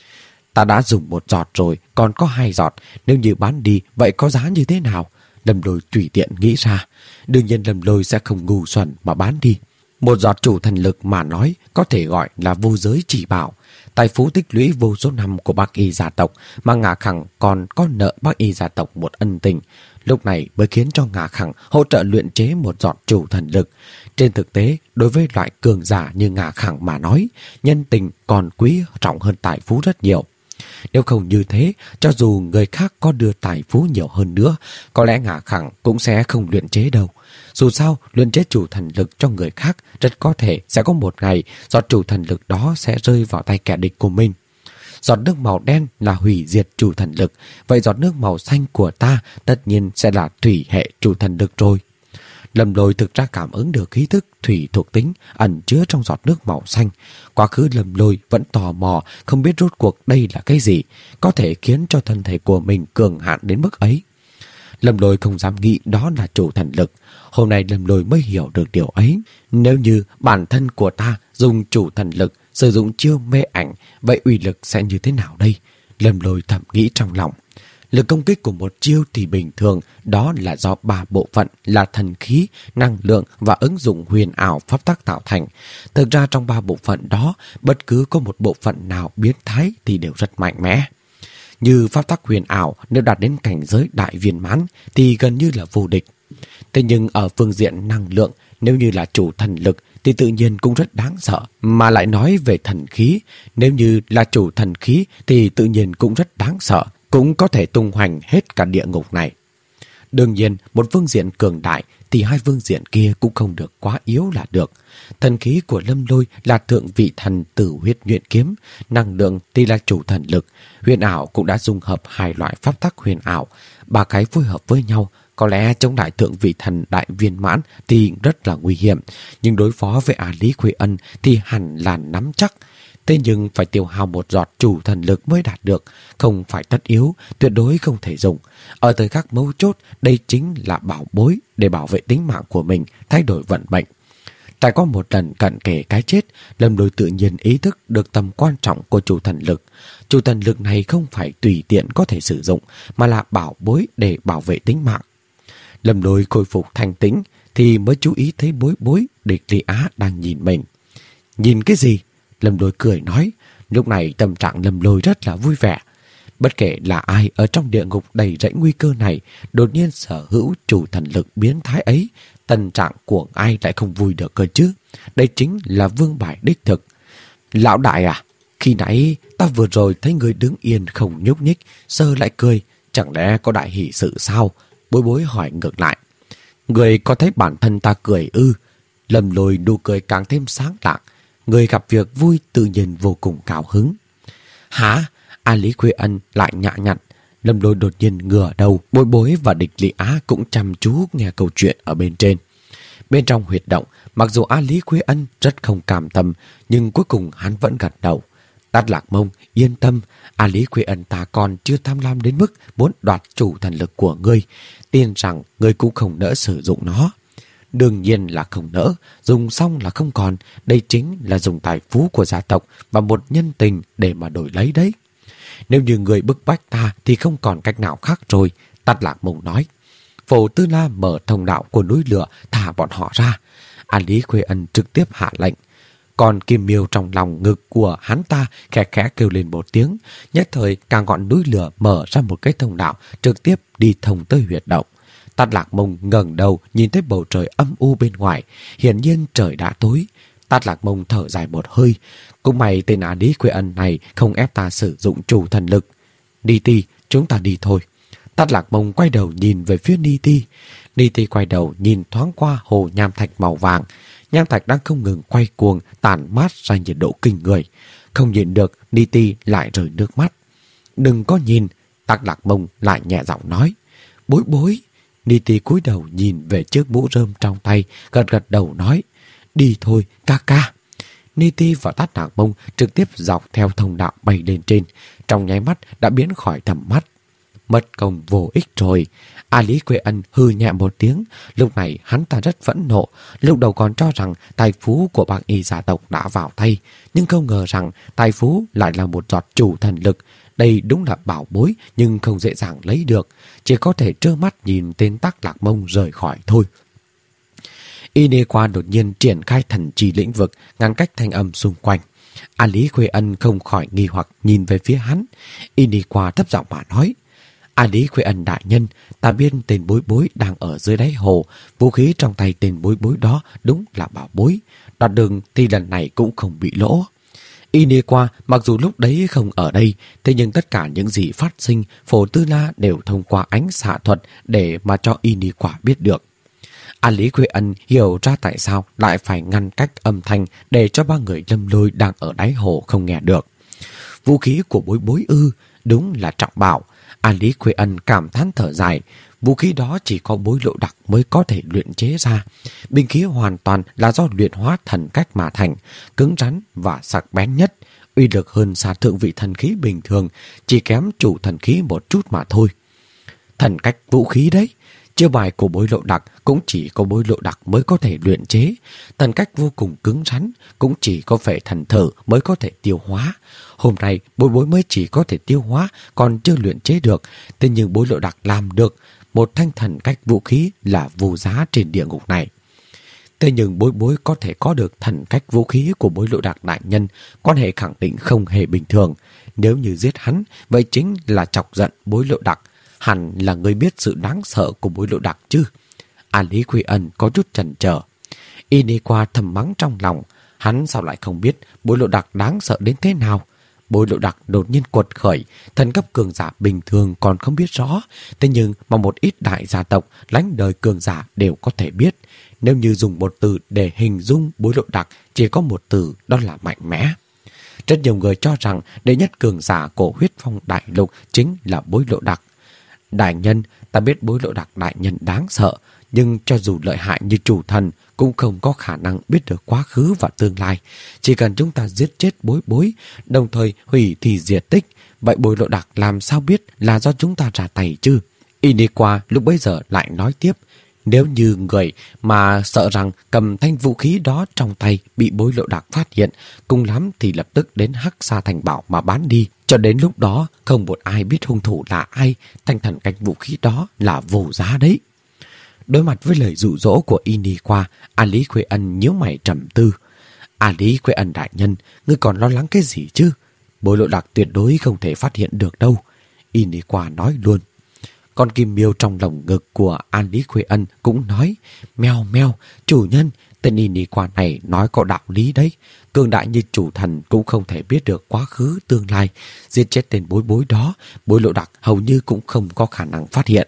Ta đã dùng một giọt rồi, còn có hai giọt. Nếu như bán đi, vậy có giá như thế nào? Lâm Lôi tùy tiện nghĩ ra. Đương nhiên Lâm Lôi sẽ không ngu xuẩn mà bán đi. Một giọt chủ thần lực mà nói có thể gọi là vô giới chỉ bảo. Tài phú tích lũy vô số năm của Bác Y gia tộc, mà Ngạ Khẳng còn có nợ Bác Y gia tộc một ân tình. Lúc này mới khiến cho Ngạ Khẳng hỗ trợ luyện chế một giọt chủ thần lực. Trên thực tế, đối với loại cường giả như Ngạ Khẳng mà nói, nhân tình còn quý trọng hơn tài phú rất nhiều. Nếu không như thế, cho dù người khác có đưa tài phú nhiều hơn nữa, có lẽ Ngạ Khẳng cũng sẽ không luyện chế đâu. Dù sao, luyện chế chủ thần lực cho người khác rất có thể sẽ có một ngày giọt chủ thần lực đó sẽ rơi vào tay kẻ địch của mình. Giọt nước màu đen là hủy diệt chủ thần lực, vậy giọt nước màu xanh của ta tất nhiên sẽ là thủy hệ chủ thần lực rồi. Lâm Lôi thực ra cảm ứng được khí thức thủy thuộc tính ẩn chứa trong giọt nước màu xanh. Quá khứ Lâm Lôi vẫn tò mò, không biết rốt cuộc đây là cái gì, có thể khiến cho thân thể của mình cường hạn đến mức ấy. Lâm Lôi không dám nghĩ đó là chủ thần lực. Hôm nay Lâm Lôi mới hiểu được điều ấy. Nếu như bản thân của ta dùng chủ thần lực, sử dụng chiêu mê ảnh, vậy uy lực sẽ như thế nào đây? Lâm Lôi thầm nghĩ trong lòng. Lực công kích của một chiêu thì bình thường, đó là do ba bộ phận là thần khí, năng lượng và ứng dụng huyền ảo pháp tắc tạo thành. Thực ra trong ba bộ phận đó, bất cứ có một bộ phận nào biến thái thì đều rất mạnh mẽ. Như pháp tắc huyền ảo, nếu đạt đến cảnh giới đại viên mãn thì gần như là vô địch. Thế nhưng ở phương diện năng lượng, nếu như là chủ thần lực thì tự nhiên cũng rất đáng sợ. Mà lại nói về thần khí, nếu như là chủ thần khí thì tự nhiên cũng rất đáng sợ, cũng có thể tung hoành hết cả địa ngục này. Đương nhiên, một phương diện cường đại thì hai phương diện kia cũng không được quá yếu là được. Thần khí của Lâm Lôi là thượng vị thần tử huyết nhuyễn kiếm, năng lượng thì là chủ thần lực, huyền ảo cũng đã dung hợp hai loại pháp tắc huyền ảo, ba cái phối hợp với nhau. Có lẽ chống lại thượng vị thần đại viên mãn thì rất là nguy hiểm, nhưng đối phó với A Lý Khuê Ân thì hẳn là nắm chắc. Thế nhưng phải tiêu hao một giọt chủ thần lực mới đạt được, không phải tất yếu, tuyệt đối không thể dùng. Ở thời khắc mấu chốt, đây chính là bảo bối để bảo vệ tính mạng của mình, thay đổi vận mệnh. Trải qua một lần cận kề cái chết, Lâm Lôi tự nhiên ý thức được tầm quan trọng của chủ thần lực. Chủ thần lực này không phải tùy tiện có thể sử dụng, mà là bảo bối để bảo vệ tính mạng. Lâm Lôi khôi phục thanh tĩnh thì mới chú ý thấy Bối Bối, địch Lý Á đang nhìn mình. Nhìn cái gì? Lâm Lôi cười nói. Lúc này tâm trạng Lâm Lôi rất là vui vẻ. Bất kể là ai ở trong địa ngục đầy rẫy nguy cơ này, đột nhiên sở hữu chủ thần lực biến thái ấy, tâm trạng của ai lại không vui được cơ chứ? Đây chính là vương bài đích thực. Lão đại à, khi nãy ta vừa rồi thấy người đứng yên không nhúc nhích, sơ lại cười, chẳng lẽ có đại hỷ sự sao? Bối Bối hỏi ngược lại. Người có thấy bản thân ta cười ư? Lâm Lôi nụ cười càng thêm sáng lạng. Người gặp việc vui tự nhiên vô cùng cao hứng. Hả? A Lý Khuê Ân lại nhã nhặn. Lâm Lôi đột nhiên ngửa đầu. Bối Bối và địch Lý Á cũng chăm chú nghe câu chuyện ở bên trên. Bên trong huyệt động, mặc dù A Lý Khuê Ân rất không cảm tâm, nhưng cuối cùng hắn vẫn gật đầu. Tát Lạc Mông, yên tâm, A Lý Khuê Ân ta còn chưa tham lam đến mức muốn đoạt chủ thần lực của ngươi. Tin rằng ngươi cũng không nỡ sử dụng nó. Đương nhiên là không nỡ, dùng xong là không còn. Đây chính là dùng tài phú của gia tộc và một nhân tình để mà đổi lấy đấy. Nếu như người bức bách ta thì không còn cách nào khác rồi, Tát Lạc Mông nói. Phổ Tư La mở thông đạo của núi lửa thả bọn họ ra. A Lý Khuê Ân trực tiếp hạ lệnh. Còn Kim Miêu trong lòng ngực của hắn ta khẽ khẽ kêu lên một tiếng, nhất thời cả ngọn núi lửa mở ra một cái thông đạo trực tiếp đi thông tới huyệt động. Tát Lạc Mông ngẩng đầu nhìn thấy bầu trời âm u bên ngoài, hiển nhiên trời đã tối. Tát Lạc Mông thở dài một hơi, cũng may tên A Lý Khuê Ân này không ép ta sử dụng chủ thần lực. Ni Ti, chúng ta đi thôi. Tát Lạc Mông quay đầu nhìn về phía Ni Ti. Ni Ti quay đầu nhìn thoáng qua hồ nham thạch màu vàng. Nham thạch đang không ngừng quay cuồng, tản mát ra nhiệt độ kinh người. Không nhìn được, Ni Ti lại rơi nước mắt. Đừng có nhìn, Tát Lạc Mông lại nhẹ giọng nói. Bối bối. Ni Ti cúi đầu nhìn về chiếc mũ rơm trong tay, gật gật đầu nói. Đi thôi, ca ca. Ni Ti và Tát Lạc Mông trực tiếp dọc theo thông đạo bay lên trên, trong nháy mắt đã biến khỏi tầm mắt. Mất công vô ích rồi. A Lý Khuê Ân hư nhẹ một tiếng. Lúc này hắn ta rất phẫn nộ. Lúc đầu còn cho rằng tài phú của bác y gia tộc đã vào tay, nhưng không ngờ rằng tài phú lại là một giọt chủ thần lực. Đây đúng là bảo bối, nhưng không dễ dàng lấy được. Chỉ có thể trơ mắt nhìn tên Tát Lạc Mông rời khỏi thôi. Inequa đột nhiên triển khai thần trì lĩnh vực, ngăn cách thanh âm xung quanh. A Lý Khuê Ân không khỏi nghi hoặc nhìn về phía hắn. Inequa thấp giọng mà nói. A Lý Khuê Ân đại nhân, ta biết tên bối bối đang ở dưới đáy hồ. Vũ khí trong tay tên bối bối đó đúng là bảo bối. Đoạt đường thì lần này cũng không bị lỗ. Inequa mặc dù lúc đấy không ở đây, thế nhưng tất cả những gì phát sinh, Phổ Tư La đều thông qua ánh xạ thuật để mà cho Inequa biết được. A Lý Khuê Ân hiểu ra tại sao lại phải ngăn cách âm thanh để cho ba người Lâm Lôi đang ở đáy hồ không nghe được. Vũ khí của bối bối ư, đúng là trọng bảo. A Lý Khuê Ân cảm thán thở dài. Vũ khí đó chỉ có bối lộ đặc mới có thể luyện chế ra. Binh khí hoàn toàn là do luyện hóa thần cách mà thành, cứng rắn và sắc bén nhất, uy lực hơn xa thượng vị thần khí bình thường, chỉ kém chủ thần khí một chút mà thôi. Thần cách vũ khí đấy. Chiêu bài của bối lộ đặc cũng chỉ có bối lộ đặc mới có thể luyện chế. Thần cách vô cùng cứng rắn, cũng chỉ có phệ thần thử mới có thể tiêu hóa. Hôm nay bối bối mới chỉ có thể tiêu hóa, còn chưa luyện chế được. Thế nhưng bối lộ đặc làm được. Một thanh thần cách vũ khí là vô giá trên địa ngục này. Thế nhưng bối bối có thể có được thần cách vũ khí của bối lộ đặc đại nhân, quan hệ khẳng định không hề bình thường. Nếu như giết hắn, vậy chính là chọc giận bối lộ đặc. Hẳn là người biết sự đáng sợ của bối lộ đặc chứ. A Lý Khuê Ân có chút chần chờ. Inequa thầm mắng trong lòng. Hắn sao lại không biết bối lộ đặc đáng sợ đến thế nào. Bối lộ đặc đột nhiên quật khởi, thần cấp cường giả bình thường còn không biết rõ. Thế nhưng mà một ít đại gia tộc lãnh đời cường giả đều có thể biết. Nếu như dùng một từ để hình dung bối lộ đặc, chỉ có một từ, đó là mạnh mẽ. Rất nhiều người cho rằng đệ nhất cường giả của huyết phong đại lục chính là bối lộ đặc. Đại nhân, ta biết bối lộ đặc đại nhân đáng sợ, nhưng cho dù lợi hại như chủ thần cũng không có khả năng biết được quá khứ và tương lai. Chỉ cần chúng ta giết chết bối bối, đồng thời hủy thì diệt tích, vậy bối lộ đặc làm sao biết là do chúng ta ra tay chứ? Inequa lúc bấy giờ lại nói tiếp. Nếu như người mà sợ rằng cầm thanh vũ khí đó trong tay bị bối lộ đặc phát hiện, cùng lắm thì lập tức đến Hắc Sa Thành Bảo mà bán đi. Cho đến lúc đó không một ai biết hung thủ là ai, thanh thần cách vũ khí đó là vô giá đấy. Đối mặt với lời dụ dỗ của Inequa, A Lý Khuê Ân nhíu mày trầm tư. A Lý Khuê Ân đại nhân, ngươi còn lo lắng cái gì chứ? Bối lộ đặc tuyệt đối không thể phát hiện được đâu. Inequa nói luôn. Con kim miêu trong lồng ngực của A Lý Khuê Ân cũng nói. Mèo mèo, chủ nhân, tên Inequa này nói có đạo lý đấy. Cường đại như chủ thần cũng không thể biết được quá khứ tương lai. Giết chết tên bối bối đó, bối lộ đặc hầu như cũng không có khả năng phát hiện.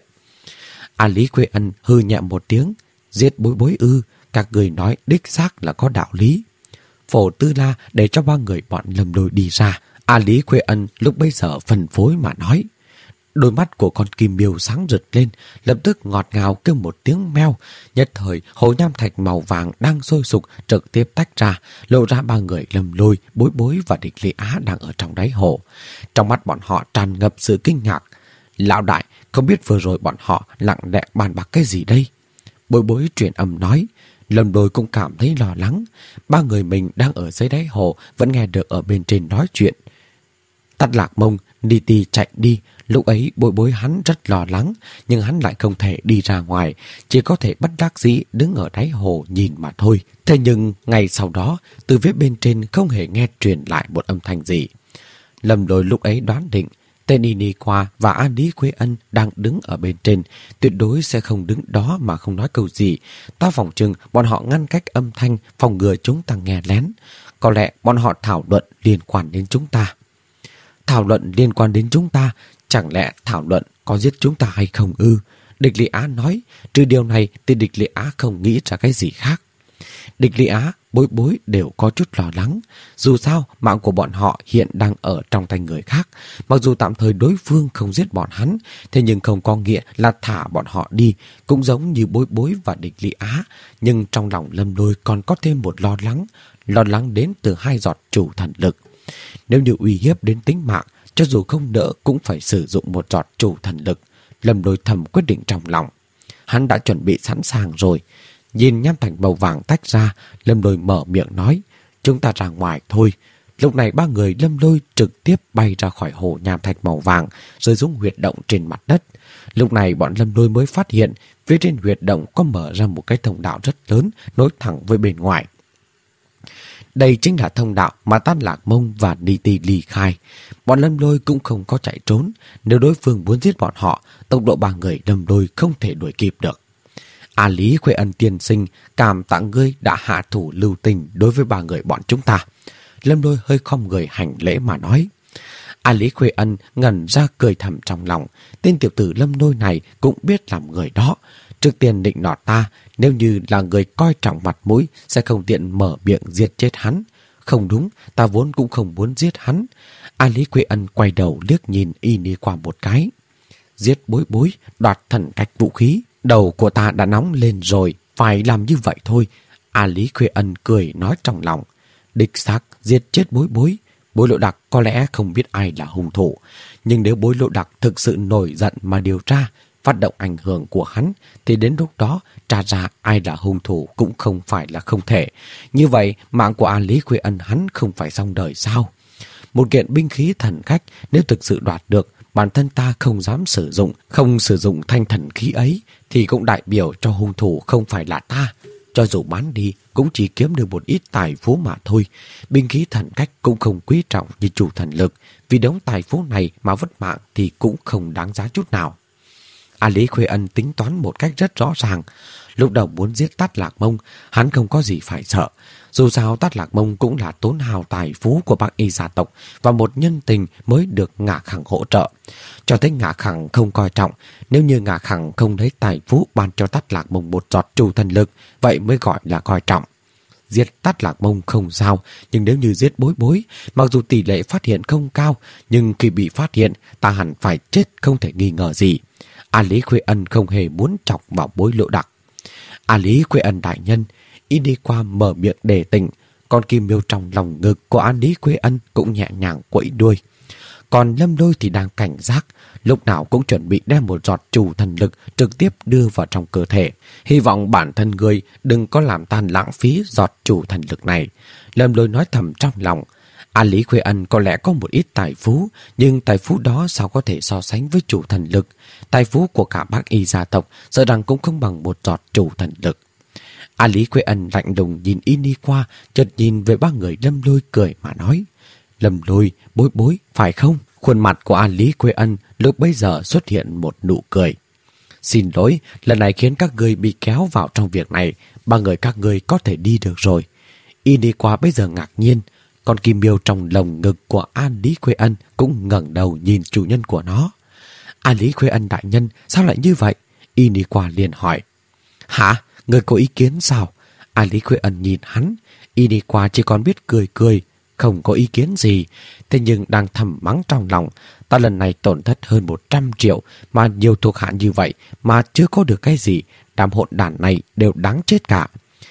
A Lý Khuê Ân hư nhẹ một tiếng. Giết bối bối ư, các người nói đích xác là có đạo lý. Phổ Tư La để cho ba người bọn Lâm Lôi đi ra. A Lý Khuê Ân lúc bấy giờ phân phối mà nói. Đôi mắt của con kim miêu sáng rực lên, lập tức ngọt ngào kêu một tiếng meo. Nhất thời hồ nham thạch màu vàng đang sôi sục trực tiếp tách ra, lộ ra ba người Lâm Lôi, bối bối và Địch Lý Á đang ở trong đáy hồ. Trong mắt bọn họ tràn ngập sự kinh ngạc. Lão đại, không biết vừa rồi bọn họ lặng lẽ bàn bạc cái gì đây? Bối bối truyền âm nói. Lâm Lôi cũng cảm thấy lo lắng. Ba người mình đang ở dưới đáy hồ vẫn nghe được ở bên trên nói chuyện. Tát Lạc Mông, Ni Ti chạy đi, Lúc ấy Bối Bối hắn rất lo lắng, nhưng hắn lại không thể đi ra ngoài, chỉ có thể bất đắc dĩ đứng ở đáy hồ nhìn mà thôi. Thế nhưng ngay sau đó, từ phía bên trên không hề nghe truyền lại một âm thanh gì. Lâm Lôi lúc ấy đoán định tên Y Ni Qua và A Lý Quế Ân đang đứng ở bên trên, tuyệt đối sẽ không đứng đó mà không nói câu gì. Ta phỏng chừng bọn họ ngăn cách âm thanh, phòng ngừa chúng ta nghe lén. Có lẽ bọn họ thảo luận liên quan đến chúng ta. Thảo luận liên quan đến chúng ta, chẳng lẽ thảo luận có giết chúng ta hay không ư? Địch Lý Á nói, trừ điều này thì Địch Lý Á không nghĩ ra cái gì khác. Địch Lý Á, Bối Bối đều có chút lo lắng. Dù sao, mạng của bọn họ hiện đang ở trong tay người khác. Mặc dù tạm thời đối phương không giết bọn hắn, thế nhưng không có nghĩa là thả bọn họ đi, cũng giống như Bối Bối và Địch Lý Á. Nhưng trong lòng Lâm Lôi còn có thêm một lo lắng, lo lắng đến từ hai giọt chủ thần lực. Nếu như uy hiếp đến tính mạng, cho dù không đỡ cũng phải sử dụng một giọt chủ thần lực. Lâm Lôi thầm quyết định trong lòng. Hắn đã chuẩn bị sẵn sàng rồi. Nhìn nham thạch màu vàng tách ra, Lâm Lôi mở miệng nói, chúng ta ra ngoài thôi. Lúc này ba người Lâm Lôi trực tiếp bay ra khỏi hồ nham thạch màu vàng, rơi xuống huyệt động trên mặt đất. Lúc này bọn Lâm Lôi mới phát hiện phía trên huyệt động có mở ra một cái thông đạo rất lớn nối thẳng với bên ngoài. Đây chính là thông đạo mà Tát Lạc Mông và Ni Ti ly khai. Bọn Lâm Lôi cũng không có chạy trốn. Nếu đối phương muốn giết bọn họ, tốc độ ba người Lâm Lôi không thể đuổi kịp được. A Lý Khuê Ân tiên sinh, cảm tạ ngươi đã hạ thủ lưu tình đối với ba người bọn chúng ta. Lâm Lôi hơi khom người hành lễ mà nói. A Lý Khuê Ân ngẩn ra cười thầm trong lòng. Tên tiểu tử Lâm Lôi này cũng biết làm người đó. Trước tiên định nọ ta, nếu như là người coi trọng mặt mũi sẽ không tiện mở miệng giết chết hắn. Không đúng, ta vốn cũng không muốn giết hắn. A Lý Khuê Ân quay đầu liếc nhìn Y Ni Qua một cái. Giết Bối Bối, đoạt thần cách vũ khí. Đầu của ta đã nóng lên rồi, phải làm như vậy thôi. A Lý Khuê Ân cười nói trong lòng. Đích xác giết chết Bối Bối. Bối Lộ Đặc có lẽ không biết ai là hung thủ. Nhưng nếu Bối Lộ Đặc thực sự nổi giận mà điều tra, phát động ảnh hưởng của hắn, thì đến lúc đó tra ra ai là hung thủ cũng không phải là không thể. Như vậy, mạng của A Lý Khuê Ân hắn không phải xong đời sao? Một kiện binh khí thần khách nếu thực sự đoạt được, bản thân ta không dám sử dụng, không sử dụng thanh thần khí ấy, thì cũng đại biểu cho hung thủ không phải là ta. Cho dù bán đi, cũng chỉ kiếm được một ít tài phú mà thôi. Binh khí thần cách cũng không quý trọng như chủ thần lực, vì đống tài phú này mà vất mạng thì cũng không đáng giá chút nào. A Lý Khuê Ân tính toán một cách rất rõ ràng. Lúc đầu muốn giết Tát Lạc Mông, hắn không có gì phải sợ. Dù sao Tát Lạc Mông cũng là tốn hào tài phú của Bắc Y gia tộc và một nhân tình mới được Ngạ Khẳng hỗ trợ. Cho tới Ngạ Khẳng không coi trọng, nếu như Ngạ Khẳng không lấy tài phú ban cho Tát Lạc Mông một giọt chủ thần lực, vậy mới gọi là coi trọng. Giết Tát Lạc Mông không sao, nhưng nếu như giết Bối Bối, mặc dù tỷ lệ phát hiện không cao, nhưng khi bị phát hiện, ta hẳn phải chết không thể nghi ngờ gì. A Lý Khuê Ân không hề muốn chọc vào Bối Lộ Đặc. A Lý Khuê Ân đại nhân, Y Ni Qua mở miệng đề tỉnh, còn kim miêu trong lòng ngực của A Lý Khuê Ân cũng nhẹ nhàng quẫy đuôi. Còn Lâm Lôi thì đang cảnh giác, lúc nào cũng chuẩn bị đem một giọt chủ thần lực trực tiếp đưa vào trong cơ thể, hy vọng bản thân người đừng có làm tan lãng phí giọt chủ thần lực này. Lâm Lôi nói thầm trong lòng. A Lý Khuê Ân có lẽ có một ít tài phú, nhưng tài phú đó sao có thể so sánh với chủ thần lực. Tài phú của cả Bắc Y gia tộc sợ rằng cũng không bằng một giọt chủ thần lực. A Lý Khuê Ân lạnh lùng nhìn Y Ni Qua, chợt nhìn về ba người Lâm Lôi cười mà nói. Lâm Lôi, Bối Bối, phải không? Khuôn mặt của A Lý Khuê Ân lúc bấy giờ xuất hiện một nụ cười. Xin lỗi, lần này khiến các người bị kéo vào trong việc này, ba người các người có thể đi được rồi. Y Ni Qua bây giờ ngạc nhiên. Con kim miêu trong lồng ngực của A Lý Khuê Ân cũng ngẩng đầu nhìn chủ nhân của nó. A Lý Khuê Ân đại nhân, sao lại như vậy? Y Ni Qua liền hỏi. Hả? Người có ý kiến sao? A Lý Khuê Ân nhìn hắn. Y Ni Qua chỉ còn biết cười cười, không có ý kiến gì. Thế nhưng đang thầm mắng trong lòng. Ta lần này tổn thất hơn một trăm triệu, mà nhiều thuộc hạ như vậy mà chưa có được cái gì. Đám hỗn đản này đều đáng chết cả.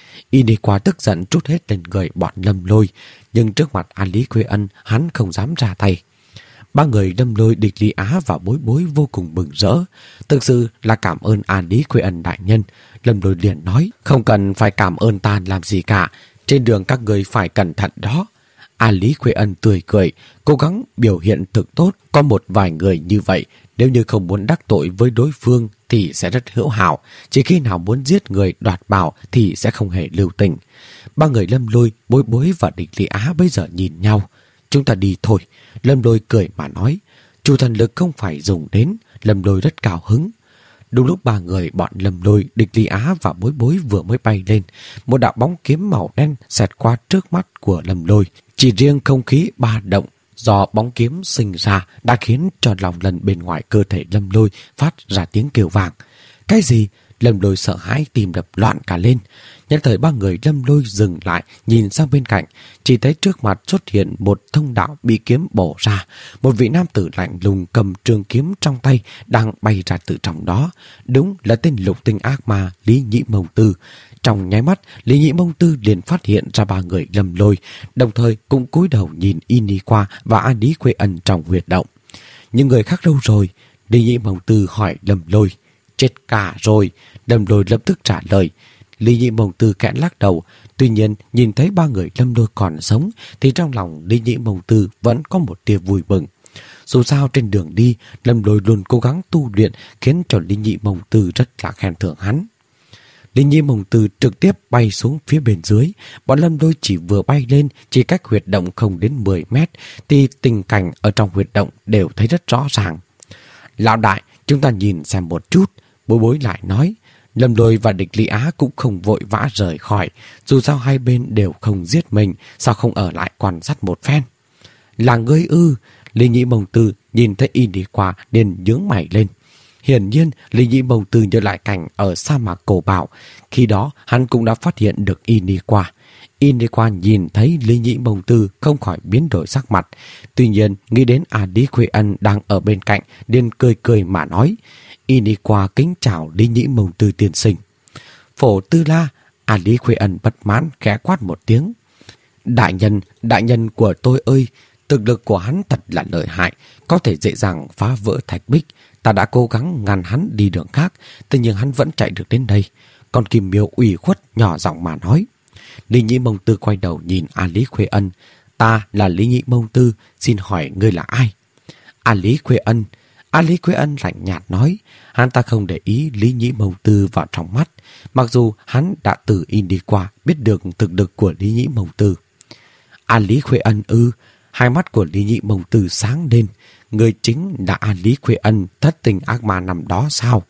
Y Ni Qua tức giận trút hết lên người bọn Lâm Lôi, nhưng trước mặt A Lý Khuê Ân hắn không dám ra tay. Ba người Lâm Lôi, Địch Lý Á và Bối Bối vô cùng mừng rỡ. Thực sự là cảm ơn A Lý Khuê Ân đại nhân. Lâm Lôi liền nói, không cần phải cảm ơn ta làm gì cả, trên đường các người phải cẩn thận đó. A Lý Khuê Ân tươi cười, cố gắng biểu hiện thực tốt. Có một vài người như vậy, nếu như không muốn đắc tội với đối phương thì sẽ rất hữu hảo. Chỉ khi nào muốn giết người đoạt bảo thì sẽ không hề lưu tình. Ba người Lâm Lôi, Bối Bối và Địch Lý Á bây giờ nhìn nhau. Chúng ta đi thôi. Lâm Lôi cười mà nói. Chủ thần lực không phải dùng đến. Lâm Lôi rất cao hứng. Đúng lúc ba người bọn Lâm Lôi, Địch Lý Á và Bối Bối vừa mới bay lên, một đạo bóng kiếm màu đen xẹt qua trước mắt của Lâm Lôi. Chỉ riêng không khí ba động do bóng kiếm sinh ra đã khiến cho lòng lần bên ngoài cơ thể Lâm Lôi phát ra tiếng kêu vàng. Cái gì? Lâm Lôi sợ hãi, tim đập loạn cả lên. Nhân thời ba người Lâm Lôi dừng lại, nhìn sang bên cạnh, chỉ thấy trước mặt xuất hiện một thông đạo bị kiếm bổ ra. Một vị nam tử lạnh lùng cầm trường kiếm trong tay đang bay ra từ trong đó. Đúng là tên lục tinh ác ma Lý Nhĩ Mông Tư. Trong nháy mắt, Lý Nhĩ Mông Tư liền phát hiện ra ba người Lâm Lôi, đồng thời cũng cúi đầu nhìn Y Qua và A Lý Khuê Ân trong huyệt động. Những người khác đâu rồi? Lý Nhĩ Mông Tư hỏi Lâm Lôi. Chết cả rồi. Lâm Lôi lập tức trả lời. Lý Nhĩ Mông Tư kẽ lắc đầu. Tuy nhiên nhìn thấy ba người Lâm Lôi còn sống thì trong lòng Lý Nhĩ Mông Tư vẫn có một tia vui mừng. Dù sao trên đường đi, Lâm Lôi luôn cố gắng tu luyện, khiến cho Lý Nhĩ Mông Tư rất là khen thưởng hắn. Lý Nhĩ Mông Tư trực tiếp bay xuống phía bên dưới. Bọn Lâm Lôi chỉ vừa bay lên, chỉ cách huyệt động không đến mười mét, thì tình cảnh ở trong huyệt động đều thấy rất rõ ràng. Lão đại, chúng ta nhìn xem một chút. Bối Bối lại nói. Lâm Lôi và Địch Lý Á cũng không vội vã rời khỏi. Dù sao hai bên đều không giết mình, sao không ở lại quan sát một phen? Là ngươi ư? Lý Nhĩ Mông Tư nhìn thấy Y đi qua nên nhướng mày lên. Hiển nhiên, Lý Nhĩ Mông Tư nhớ lại cảnh ở sa mạc Cổ Bảo. Khi đó, hắn cũng đã phát hiện được Y đi qua. Y đi qua nhìn thấy Lý Nhĩ Mông Tư không khỏi biến đổi sắc mặt. Tuy nhiên, nghĩ đến A Lý Khuê Ân đang ở bên cạnh, nên cười cười mà nói. Y đi qua kính chào Lý Nhĩ Mông Tư tiên sinh. Phổ Tư La. A Lý Khuê Ân bất mãn khẽ quát một tiếng. Đại nhân, đại nhân của tôi ơi, thực lực của hắn thật là lợi hại, có thể dễ dàng phá vỡ thạch bích. Ta đã cố gắng ngăn hắn đi đường khác, tuy nhiên hắn vẫn chạy được đến đây. Còn Kim Miêu ủy khuất nhỏ giọng mà nói. Lý Nhĩ Mông Tư quay đầu nhìn A Lý Khuê Ân. Ta là Lý Nhĩ Mông Tư, xin hỏi ngươi là ai? A Lý Khuê Ân. A Lý Khuê Ân lạnh nhạt nói. Hắn ta không để ý Lý Nhĩ Mông Tư vào trong mắt, mặc dù hắn đã từ in đi qua biết được thực lực của Lý Nhĩ Mông Tư. A Lý Khuê Ân ư? Hai mắt của Lý Nhĩ Mông Tư sáng lên. Người chính là A Lý Khuê Ân, thất tình ác ma năm đó sao?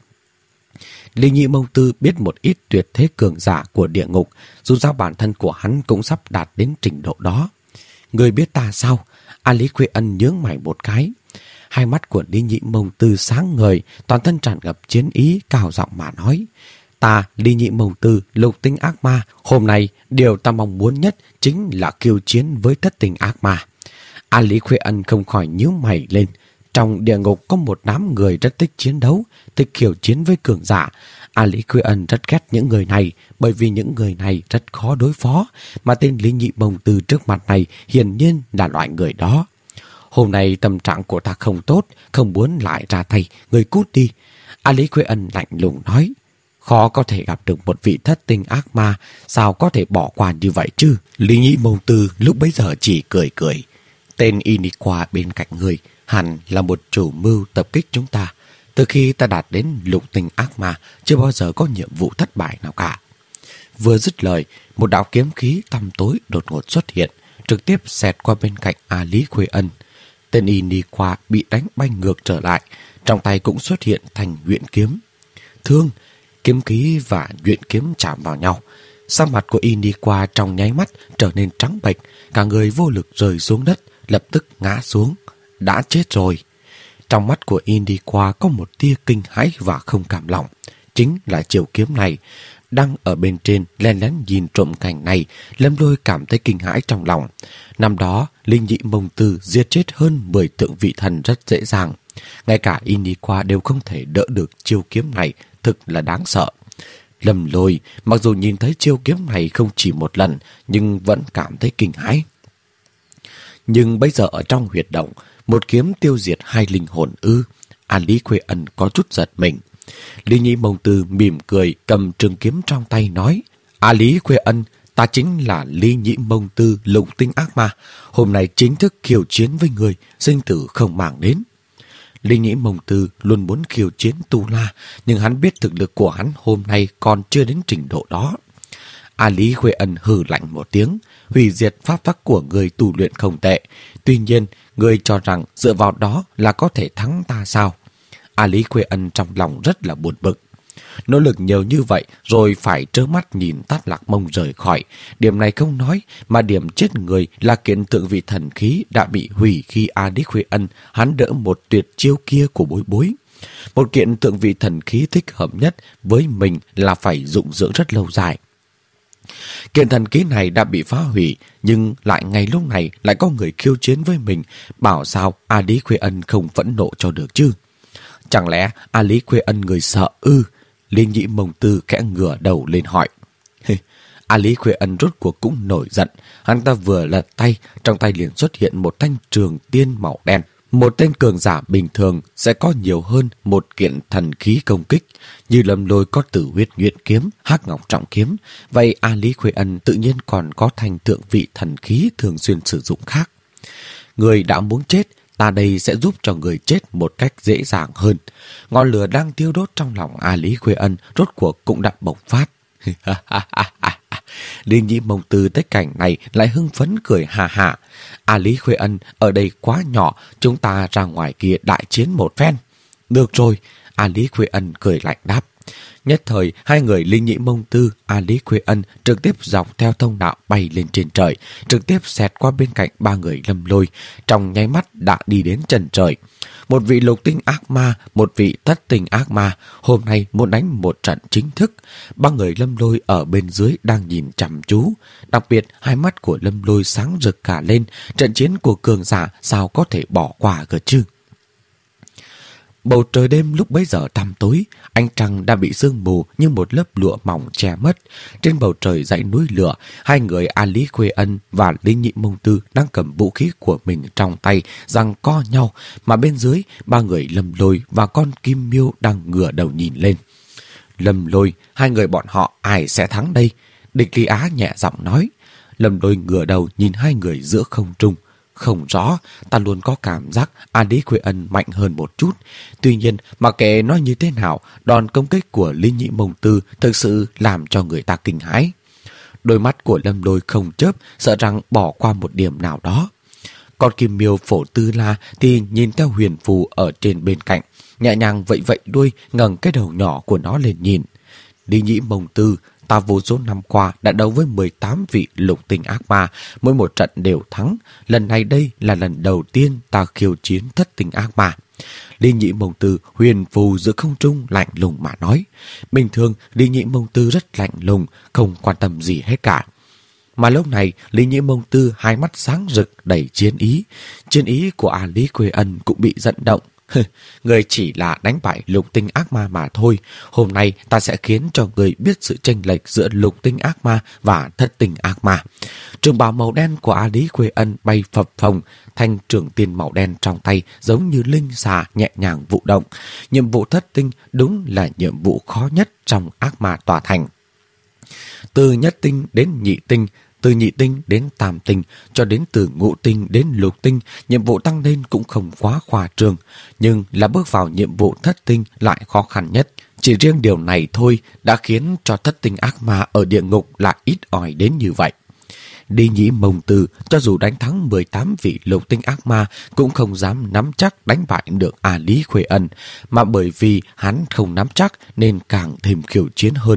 Lý Nhĩ Mông Tư biết một ít tuyệt thế cường giả của địa ngục, dù sao bản thân của hắn cũng sắp đạt đến trình độ đó. Người biết ta sao? A Lý Khuê Ân nhướng mày một cái. Hai mắt của Lý Nhĩ Mông Tư sáng ngời, toàn thân tràn ngập chiến ý, cao giọng mà nói. Ta, Lý Nhĩ Mông Tư, lục tinh ác ma, hôm nay điều ta mong muốn nhất chính là kiêu chiến với thất tình ác ma. A Lý Khuê Ân không khỏi nhíu mày lên. Trong địa ngục có một đám người rất thích chiến đấu, thích khiêu chiến với cường giả. A Lý Khuê Ân rất ghét những người này, bởi vì những người này rất khó đối phó, mà tên Lý Nhĩ Mông Tư trước mặt này hiển nhiên là loại người đó. Hôm nay tâm trạng của ta không tốt, không muốn lại ra tay, người cút đi. A Lý Khuê Ân lạnh lùng nói. Khó có thể gặp được một vị thất tinh ác ma, sao có thể bỏ qua như vậy chứ? Lý Nhĩ Mông Tư lúc bấy giờ chỉ cười cười. Tên Y đi qua bên cạnh người hẳn là một chủ mưu tập kích chúng ta. Từ khi ta đạt đến lục tinh ác ma, chưa bao giờ có nhiệm vụ thất bại nào cả. Vừa dứt lời, một đạo kiếm khí tăm tối đột ngột xuất hiện, trực tiếp xẹt qua bên cạnh A Lý Khuê Ân. Tên Y đi qua bị đánh bay ngược trở lại, trong tay cũng xuất hiện thành nhuyễn kiếm. Thương, kiếm khí và nhuyễn kiếm chạm vào nhau. Sắc mặt của Y đi qua trong nháy mắt trở nên trắng bệch, cả người vô lực rơi xuống đất, lập tức ngã xuống. Đã chết rồi. Trong mắt của Y đi qua có một tia kinh hãi và không cảm lòng. Chính là chiều kiếm này. Đang ở bên trên len lén nhìn trộm cảnh này, Lâm Lôi cảm thấy kinh hãi trong lòng. Năm đó, Lý Nhĩ Mông Tư giết chết hơn mười thượng vị thần rất dễ dàng. Ngay cả Y đi qua đều không thể đỡ được chiêu kiếm này, thực là đáng sợ. Lâm Lôi, mặc dù nhìn thấy chiêu kiếm này không chỉ một lần, nhưng vẫn cảm thấy kinh hãi. Nhưng bây giờ ở trong huyệt động, một kiếm tiêu diệt hai linh hồn ư? A Lý Khuê Ân có chút giật mình. Lý Nhĩ Mông Tư mỉm cười, cầm trường kiếm trong tay nói. A Lý Khuê Ân, ta chính là Lý Nhĩ Mông Tư, lục tinh ác ma. Hôm nay chính thức khiêu chiến với người, sinh tử không màng đến. Lý Nhĩ Mông Tư luôn muốn khiêu chiến Tu La, nhưng hắn biết thực lực của hắn hôm nay còn chưa đến trình độ đó. A Lý Khuê Ân hừ lạnh một tiếng, hủy diệt pháp tắc của người tu luyện không tệ. Tuy nhiên, người cho rằng dựa vào đó là có thể thắng ta sao? A Lý Khuê Ân trong lòng rất là buồn bực. Nỗ lực nhiều như vậy rồi phải trơ mắt nhìn Tát Lạc Mông rời khỏi. Điểm này không nói, mà điểm chết người là kiện tượng vị thần khí đã bị hủy khi A Lý Khuê Ân hắn đỡ một tuyệt chiêu kia của Bối Bối. Một kiện tượng vị thần khí thích hợp nhất với mình là phải dụng dưỡng rất lâu dài. Kiện thần khí này đã bị phá hủy, nhưng lại ngay lúc này lại có người khiêu chiến với mình, bảo sao A Lý Khuê Ân không phẫn nộ cho được chứ? Chẳng lẽ A Lý Khuê Ân người sợ ư? Lý Nhĩ Mông Tư khẽ ngửa đầu lên hỏi. A Lý Khuê Ân rốt cuộc cũng nổi giận. Hắn ta vừa lật tay, trong tay liền xuất hiện một thanh trường tiên màu đen. Một tên cường giả bình thường sẽ có nhiều hơn một kiện thần khí công kích. Như Lâm Lôi có Tử Huyết Nhuyễn Kiếm, Hắc Ngọc Trọng Kiếm. Vậy A Lý Khuê Ân tự nhiên còn có thanh thượng vị thần khí thường xuyên sử dụng khác. Người đã muốn chết, ta đây sẽ giúp cho người chết một cách dễ dàng hơn. Ngọn lửa đang thiêu đốt trong lòng A Lý Khuê Ân rốt cuộc cũng đã bộc phát. Lý Nhĩ Mông Tư thấy cảnh này lại hưng phấn cười hà hà. A Lý Khuê Ân, ở đây quá nhỏ, chúng ta ra ngoài kia đại chiến một phen. Được rồi, A Lý Khuê Ân cười lạnh đáp. Nhất thời, hai người Lý Nhĩ Mông Tư, A Lý Khuê Ân trực tiếp dọc theo thông đạo bay lên trên trời, trực tiếp xẹt qua bên cạnh ba người Lâm Lôi, trong nháy mắt đã đi đến chân trời. Một vị lục tinh ác ma, một vị thất tinh ác ma, hôm nay muốn đánh một trận chính thức. Ba người Lâm Lôi ở bên dưới đang nhìn chăm chú. Đặc biệt, hai mắt của Lâm Lôi sáng rực cả lên, trận chiến của cường giả sao có thể bỏ qua cơ chứ? Bầu trời đêm lúc bấy giờ tăm tối, ánh trăng đã bị sương mù như một lớp lụa mỏng che mất. Trên bầu trời dãy núi lửa, hai người A Lý Khuê Ân và Lý Nhĩ Mông Tư đang cầm vũ khí của mình trong tay, giằng co nhau, mà bên dưới, ba người Lâm Lôi và con Kim Miêu đang ngửa đầu nhìn lên. Lâm Lôi, hai người bọn họ ai sẽ thắng đây? Địch Lý Á nhẹ giọng nói. Lâm Lôi ngửa đầu nhìn hai người giữa không trung. Không rõ, ta luôn có cảm giác A Lý Khuê Ân mạnh hơn một chút. Tuy nhiên, mặc kệ nói như thế nào, đòn công kích của Lý Nhĩ Mông Tư thực sự làm cho người ta kinh hãi. Đôi mắt của Lâm Lôi không chớp, sợ rằng bỏ qua một điểm nào đó. Còn Kim Miêu Phổ Tư La thì nhìn theo huyền phù ở trên bên cạnh, nhẹ nhàng vẫy vẫy đuôi, ngẩng cái đầu nhỏ của nó lên nhìn. Lý Nhĩ Mông Tư, ta vô số năm qua đã đấu với mười tám vị lục tinh ác ma, mỗi một trận đều thắng. Lần này đây là lần đầu tiên ta khiêu chiến thất tinh ác ma. Lý Nhĩ Mông Tư huyền phù giữa không trung lạnh lùng mà nói. Bình thường Lý Nhĩ Mông Tư rất lạnh lùng, không quan tâm gì hết cả. Mà lúc này Lý Nhĩ Mông Tư hai mắt sáng rực đầy chiến ý. Chiến ý của A Lý Khuê Ân cũng bị dẫn động. Người chỉ là đánh bại lục tinh ác ma mà thôi. Hôm nay ta sẽ khiến cho người biết sự chênh lệch giữa lục tinh ác ma và thất tinh ác ma. Trường bào màu đen của A Lý Khuê Ân bay phập phồng, thanh trường tiên màu đen trong tay giống như linh xà nhẹ nhàng vụ động. Nhiệm vụ thất tinh đúng là nhiệm vụ khó nhất trong ác ma tòa thành. Từ nhất tinh đến nhị tinh, từ nhị tinh đến tam tinh, cho đến từ ngũ tinh đến lục tinh, nhiệm vụ tăng lên cũng không quá khoa trương. Nhưng là bước vào nhiệm vụ thất tinh lại khó khăn nhất. Chỉ riêng điều này thôi đã khiến cho thất tinh ác ma ở địa ngục lại ít ỏi đến như vậy. Lý Nhĩ Mông Tư cho dù đánh thắng mười tám vị lục tinh ác ma cũng không dám nắm chắc đánh bại được A Lý Khuê Ân, mà bởi vì hắn không nắm chắc nên càng thêm khiêu chiến hơn.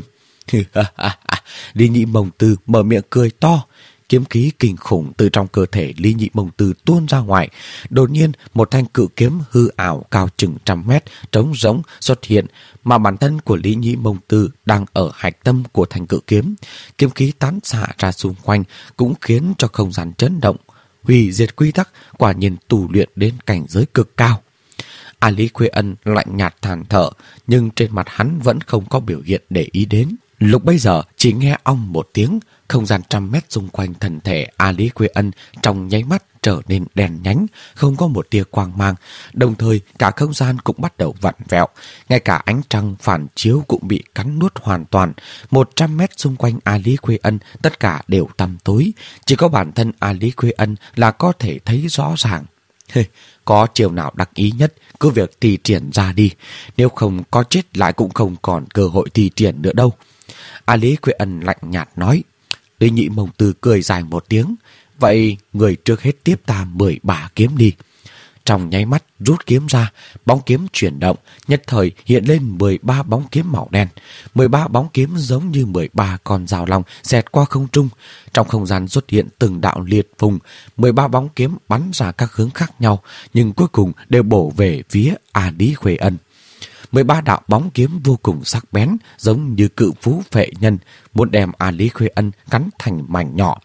Lý Nhĩ Mông Tư mở miệng cười to. Kiếm khí kinh khủng từ trong cơ thể Lý Nhĩ Mông Tư tuôn ra ngoài. Đột nhiên một thanh cự kiếm hư ảo cao chừng trăm mét trống rỗng xuất hiện, mà bản thân của Lý Nhĩ Mông Tư đang ở hạch tâm của thanh cự kiếm. Kiếm khí tán xạ ra xung quanh cũng khiến cho không gian chấn động. Hủy diệt quy tắc, quả nhiên tu luyện đến cảnh giới cực cao. A Lý Khuê Ân lạnh nhạt than thở, nhưng trên mặt hắn vẫn không có biểu hiện để ý đến. Lúc bấy giờ chỉ nghe ong một tiếng, không gian trăm mét xung quanh thân thể A Lý Khuê Ân trong nháy mắt trở nên đen nhánh, không có một tia quang mang. Đồng thời cả không gian cũng bắt đầu vặn vẹo. Ngay cả ánh trăng phản chiếu cũng bị cắn nuốt hoàn toàn. Một trăm mét xung quanh A Lý Quế Ân tất cả đều tăm tối. Chỉ có bản thân A Lý Quế Ân là có thể thấy rõ ràng. Có chiều nào đắc ý nhất, cứ việc thi triển ra đi. Nếu không có chết lại cũng không còn cơ hội thi triển nữa đâu. A Lý Quế Ân lạnh nhạt nói. Lý Nhị Mông Tư cười dài một tiếng. Vậy người trước hết tiếp ta mười ba kiếm đi. Trong nháy mắt rút kiếm ra, bóng kiếm chuyển động, nhất thời hiện lên mười ba bóng kiếm màu đen. mười ba bóng kiếm giống như mười ba con dao long xẹt qua không trung. Trong không gian xuất hiện từng đạo liệt vùng, mười ba bóng kiếm bắn ra các hướng khác nhau, nhưng cuối cùng đều bổ về phía A Lý Quế Ân. mười ba đạo bóng kiếm vô cùng sắc bén, giống như cự phú phệ nhân, muốn đem A Lý Quế Ân cắn thành mảnh nhỏ.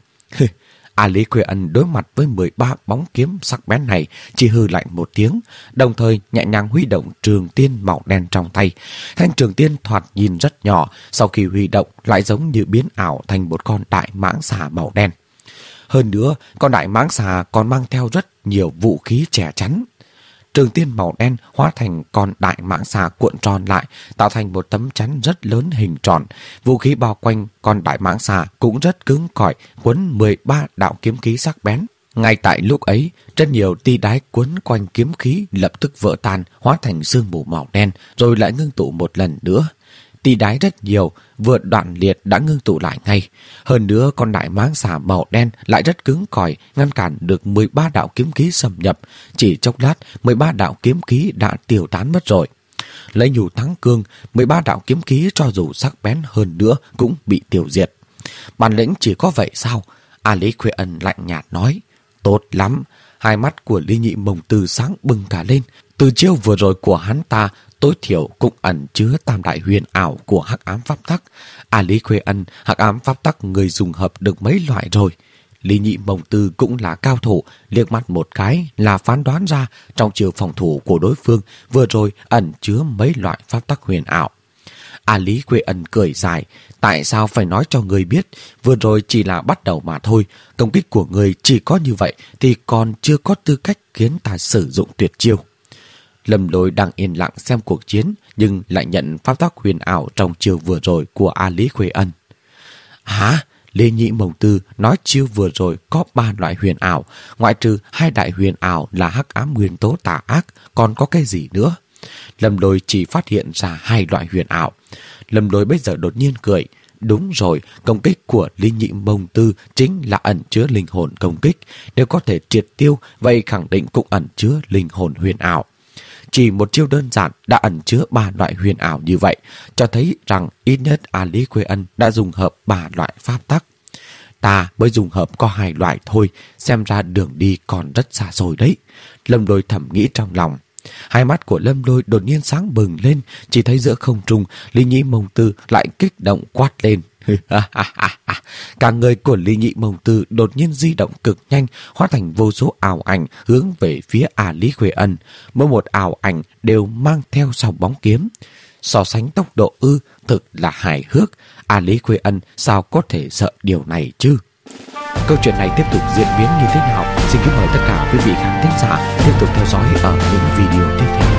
A Lý Quế Ân đối mặt với mười ba bóng kiếm sắc bén này chỉ hừ lạnh một tiếng, đồng thời nhẹ nhàng huy động trường tiên màu đen trong tay. Thanh trường tiên thoạt nhìn rất nhỏ, sau khi huy động lại giống như biến ảo thành một con đại mãng xà màu đen. Hơn nữa, con đại mãng xà còn mang theo rất nhiều vũ khí che chắn. Trường tiên màu đen hóa thành con đại mãng xà cuộn tròn lại, tạo thành một tấm chắn rất lớn hình tròn. Vũ khí bao quanh con đại mãng xà cũng rất cứng cỏi, quấn mười ba đạo kiếm khí sắc bén. Ngay tại lúc ấy, rất nhiều tia đái quấn quanh kiếm khí lập tức vỡ tan, hóa thành sương mù màu đen, rồi lại ngưng tụ một lần nữa. Tia đái rất nhiều, vừa đoạn liệt đã ngưng tụ lại ngay. Hơn nữa, con đại mãng xà màu đen lại rất cứng cỏi, ngăn cản được mười ba đạo kiếm khí xâm nhập. Chỉ chốc lát, mười ba đạo kiếm khí đã tiêu tán mất rồi. Lấy nhủ thắng cương, mười ba đạo kiếm khí cho dù sắc bén hơn nữa cũng bị tiêu diệt. Bản lĩnh chỉ có vậy sao? A Lý Quế Ân lạnh nhạt nói. Tốt lắm. Hai mắt của Lý Nhị Mông Tư sáng bừng cả lên. Từ chiêu vừa rồi của hắn ta tối thiểu cũng ẩn chứa tam đại huyền ảo của hắc ám pháp tắc. A Lý Quế Ân, hắc ám pháp tắc người dùng hợp được mấy loại rồi. Lý Nhị Mông Tư cũng là cao thủ, liếc mắt một cái là phán đoán ra trong chiều phòng thủ của đối phương vừa rồi ẩn chứa mấy loại pháp tắc huyền ảo. A Lý Quế Ân cười dài. Tại sao phải nói cho người biết? Vừa rồi chỉ là bắt đầu mà thôi. Công kích của người chỉ có như vậy thì còn chưa có tư cách khiến ta sử dụng tuyệt chiêu. Lâm Lôi đang yên lặng xem cuộc chiến, nhưng lại nhận pháp tắc huyền ảo trong chiêu vừa rồi của A Lý Quế Ân. Hả? Lý Nhị Mông Tư nói chiêu vừa rồi có ba loại huyền ảo, ngoại trừ hai đại huyền ảo là hắc ám nguyên tố tà ác, còn có cái gì nữa? Lâm Lôi chỉ phát hiện ra hai loại huyền ảo. Lâm Lôi bây giờ đột nhiên cười. Đúng rồi, công kích của Lý Nhị Mông Tư chính là ẩn chứa linh hồn công kích. Nếu có thể triệt tiêu, vậy khẳng định cũng ẩn chứa linh hồn huyền ảo. Chỉ một chiêu đơn giản đã ẩn chứa ba loại huyền ảo như vậy, cho thấy rằng ít nhất A Lý Quế Ân đã dùng hợp ba loại pháp tắc. Ta mới dùng hợp có hai loại thôi, xem ra đường đi còn rất xa xôi đấy. Lâm Lôi thầm nghĩ trong lòng. Hai mắt của Lâm Lôi đột nhiên sáng bừng lên, chỉ thấy giữa không trung Lý Nhị Mông Tư lại kích động quát lên. Cả người của Lý Nhị Mông Tư đột nhiên di động cực nhanh, hóa thành vô số ảo ảnh hướng về phía A Lý Quế Ân. Mỗi một ảo ảnh đều mang theo sau bóng kiếm. So sánh tốc độ ư, thực là hài hước. A Lý Quế Ân sao có thể sợ điều này chứ? Câu chuyện này tiếp tục diễn biến như thế nào? Xin kính mời tất cả quý vị khán thính giả tiếp tục theo dõi ở những video tiếp theo.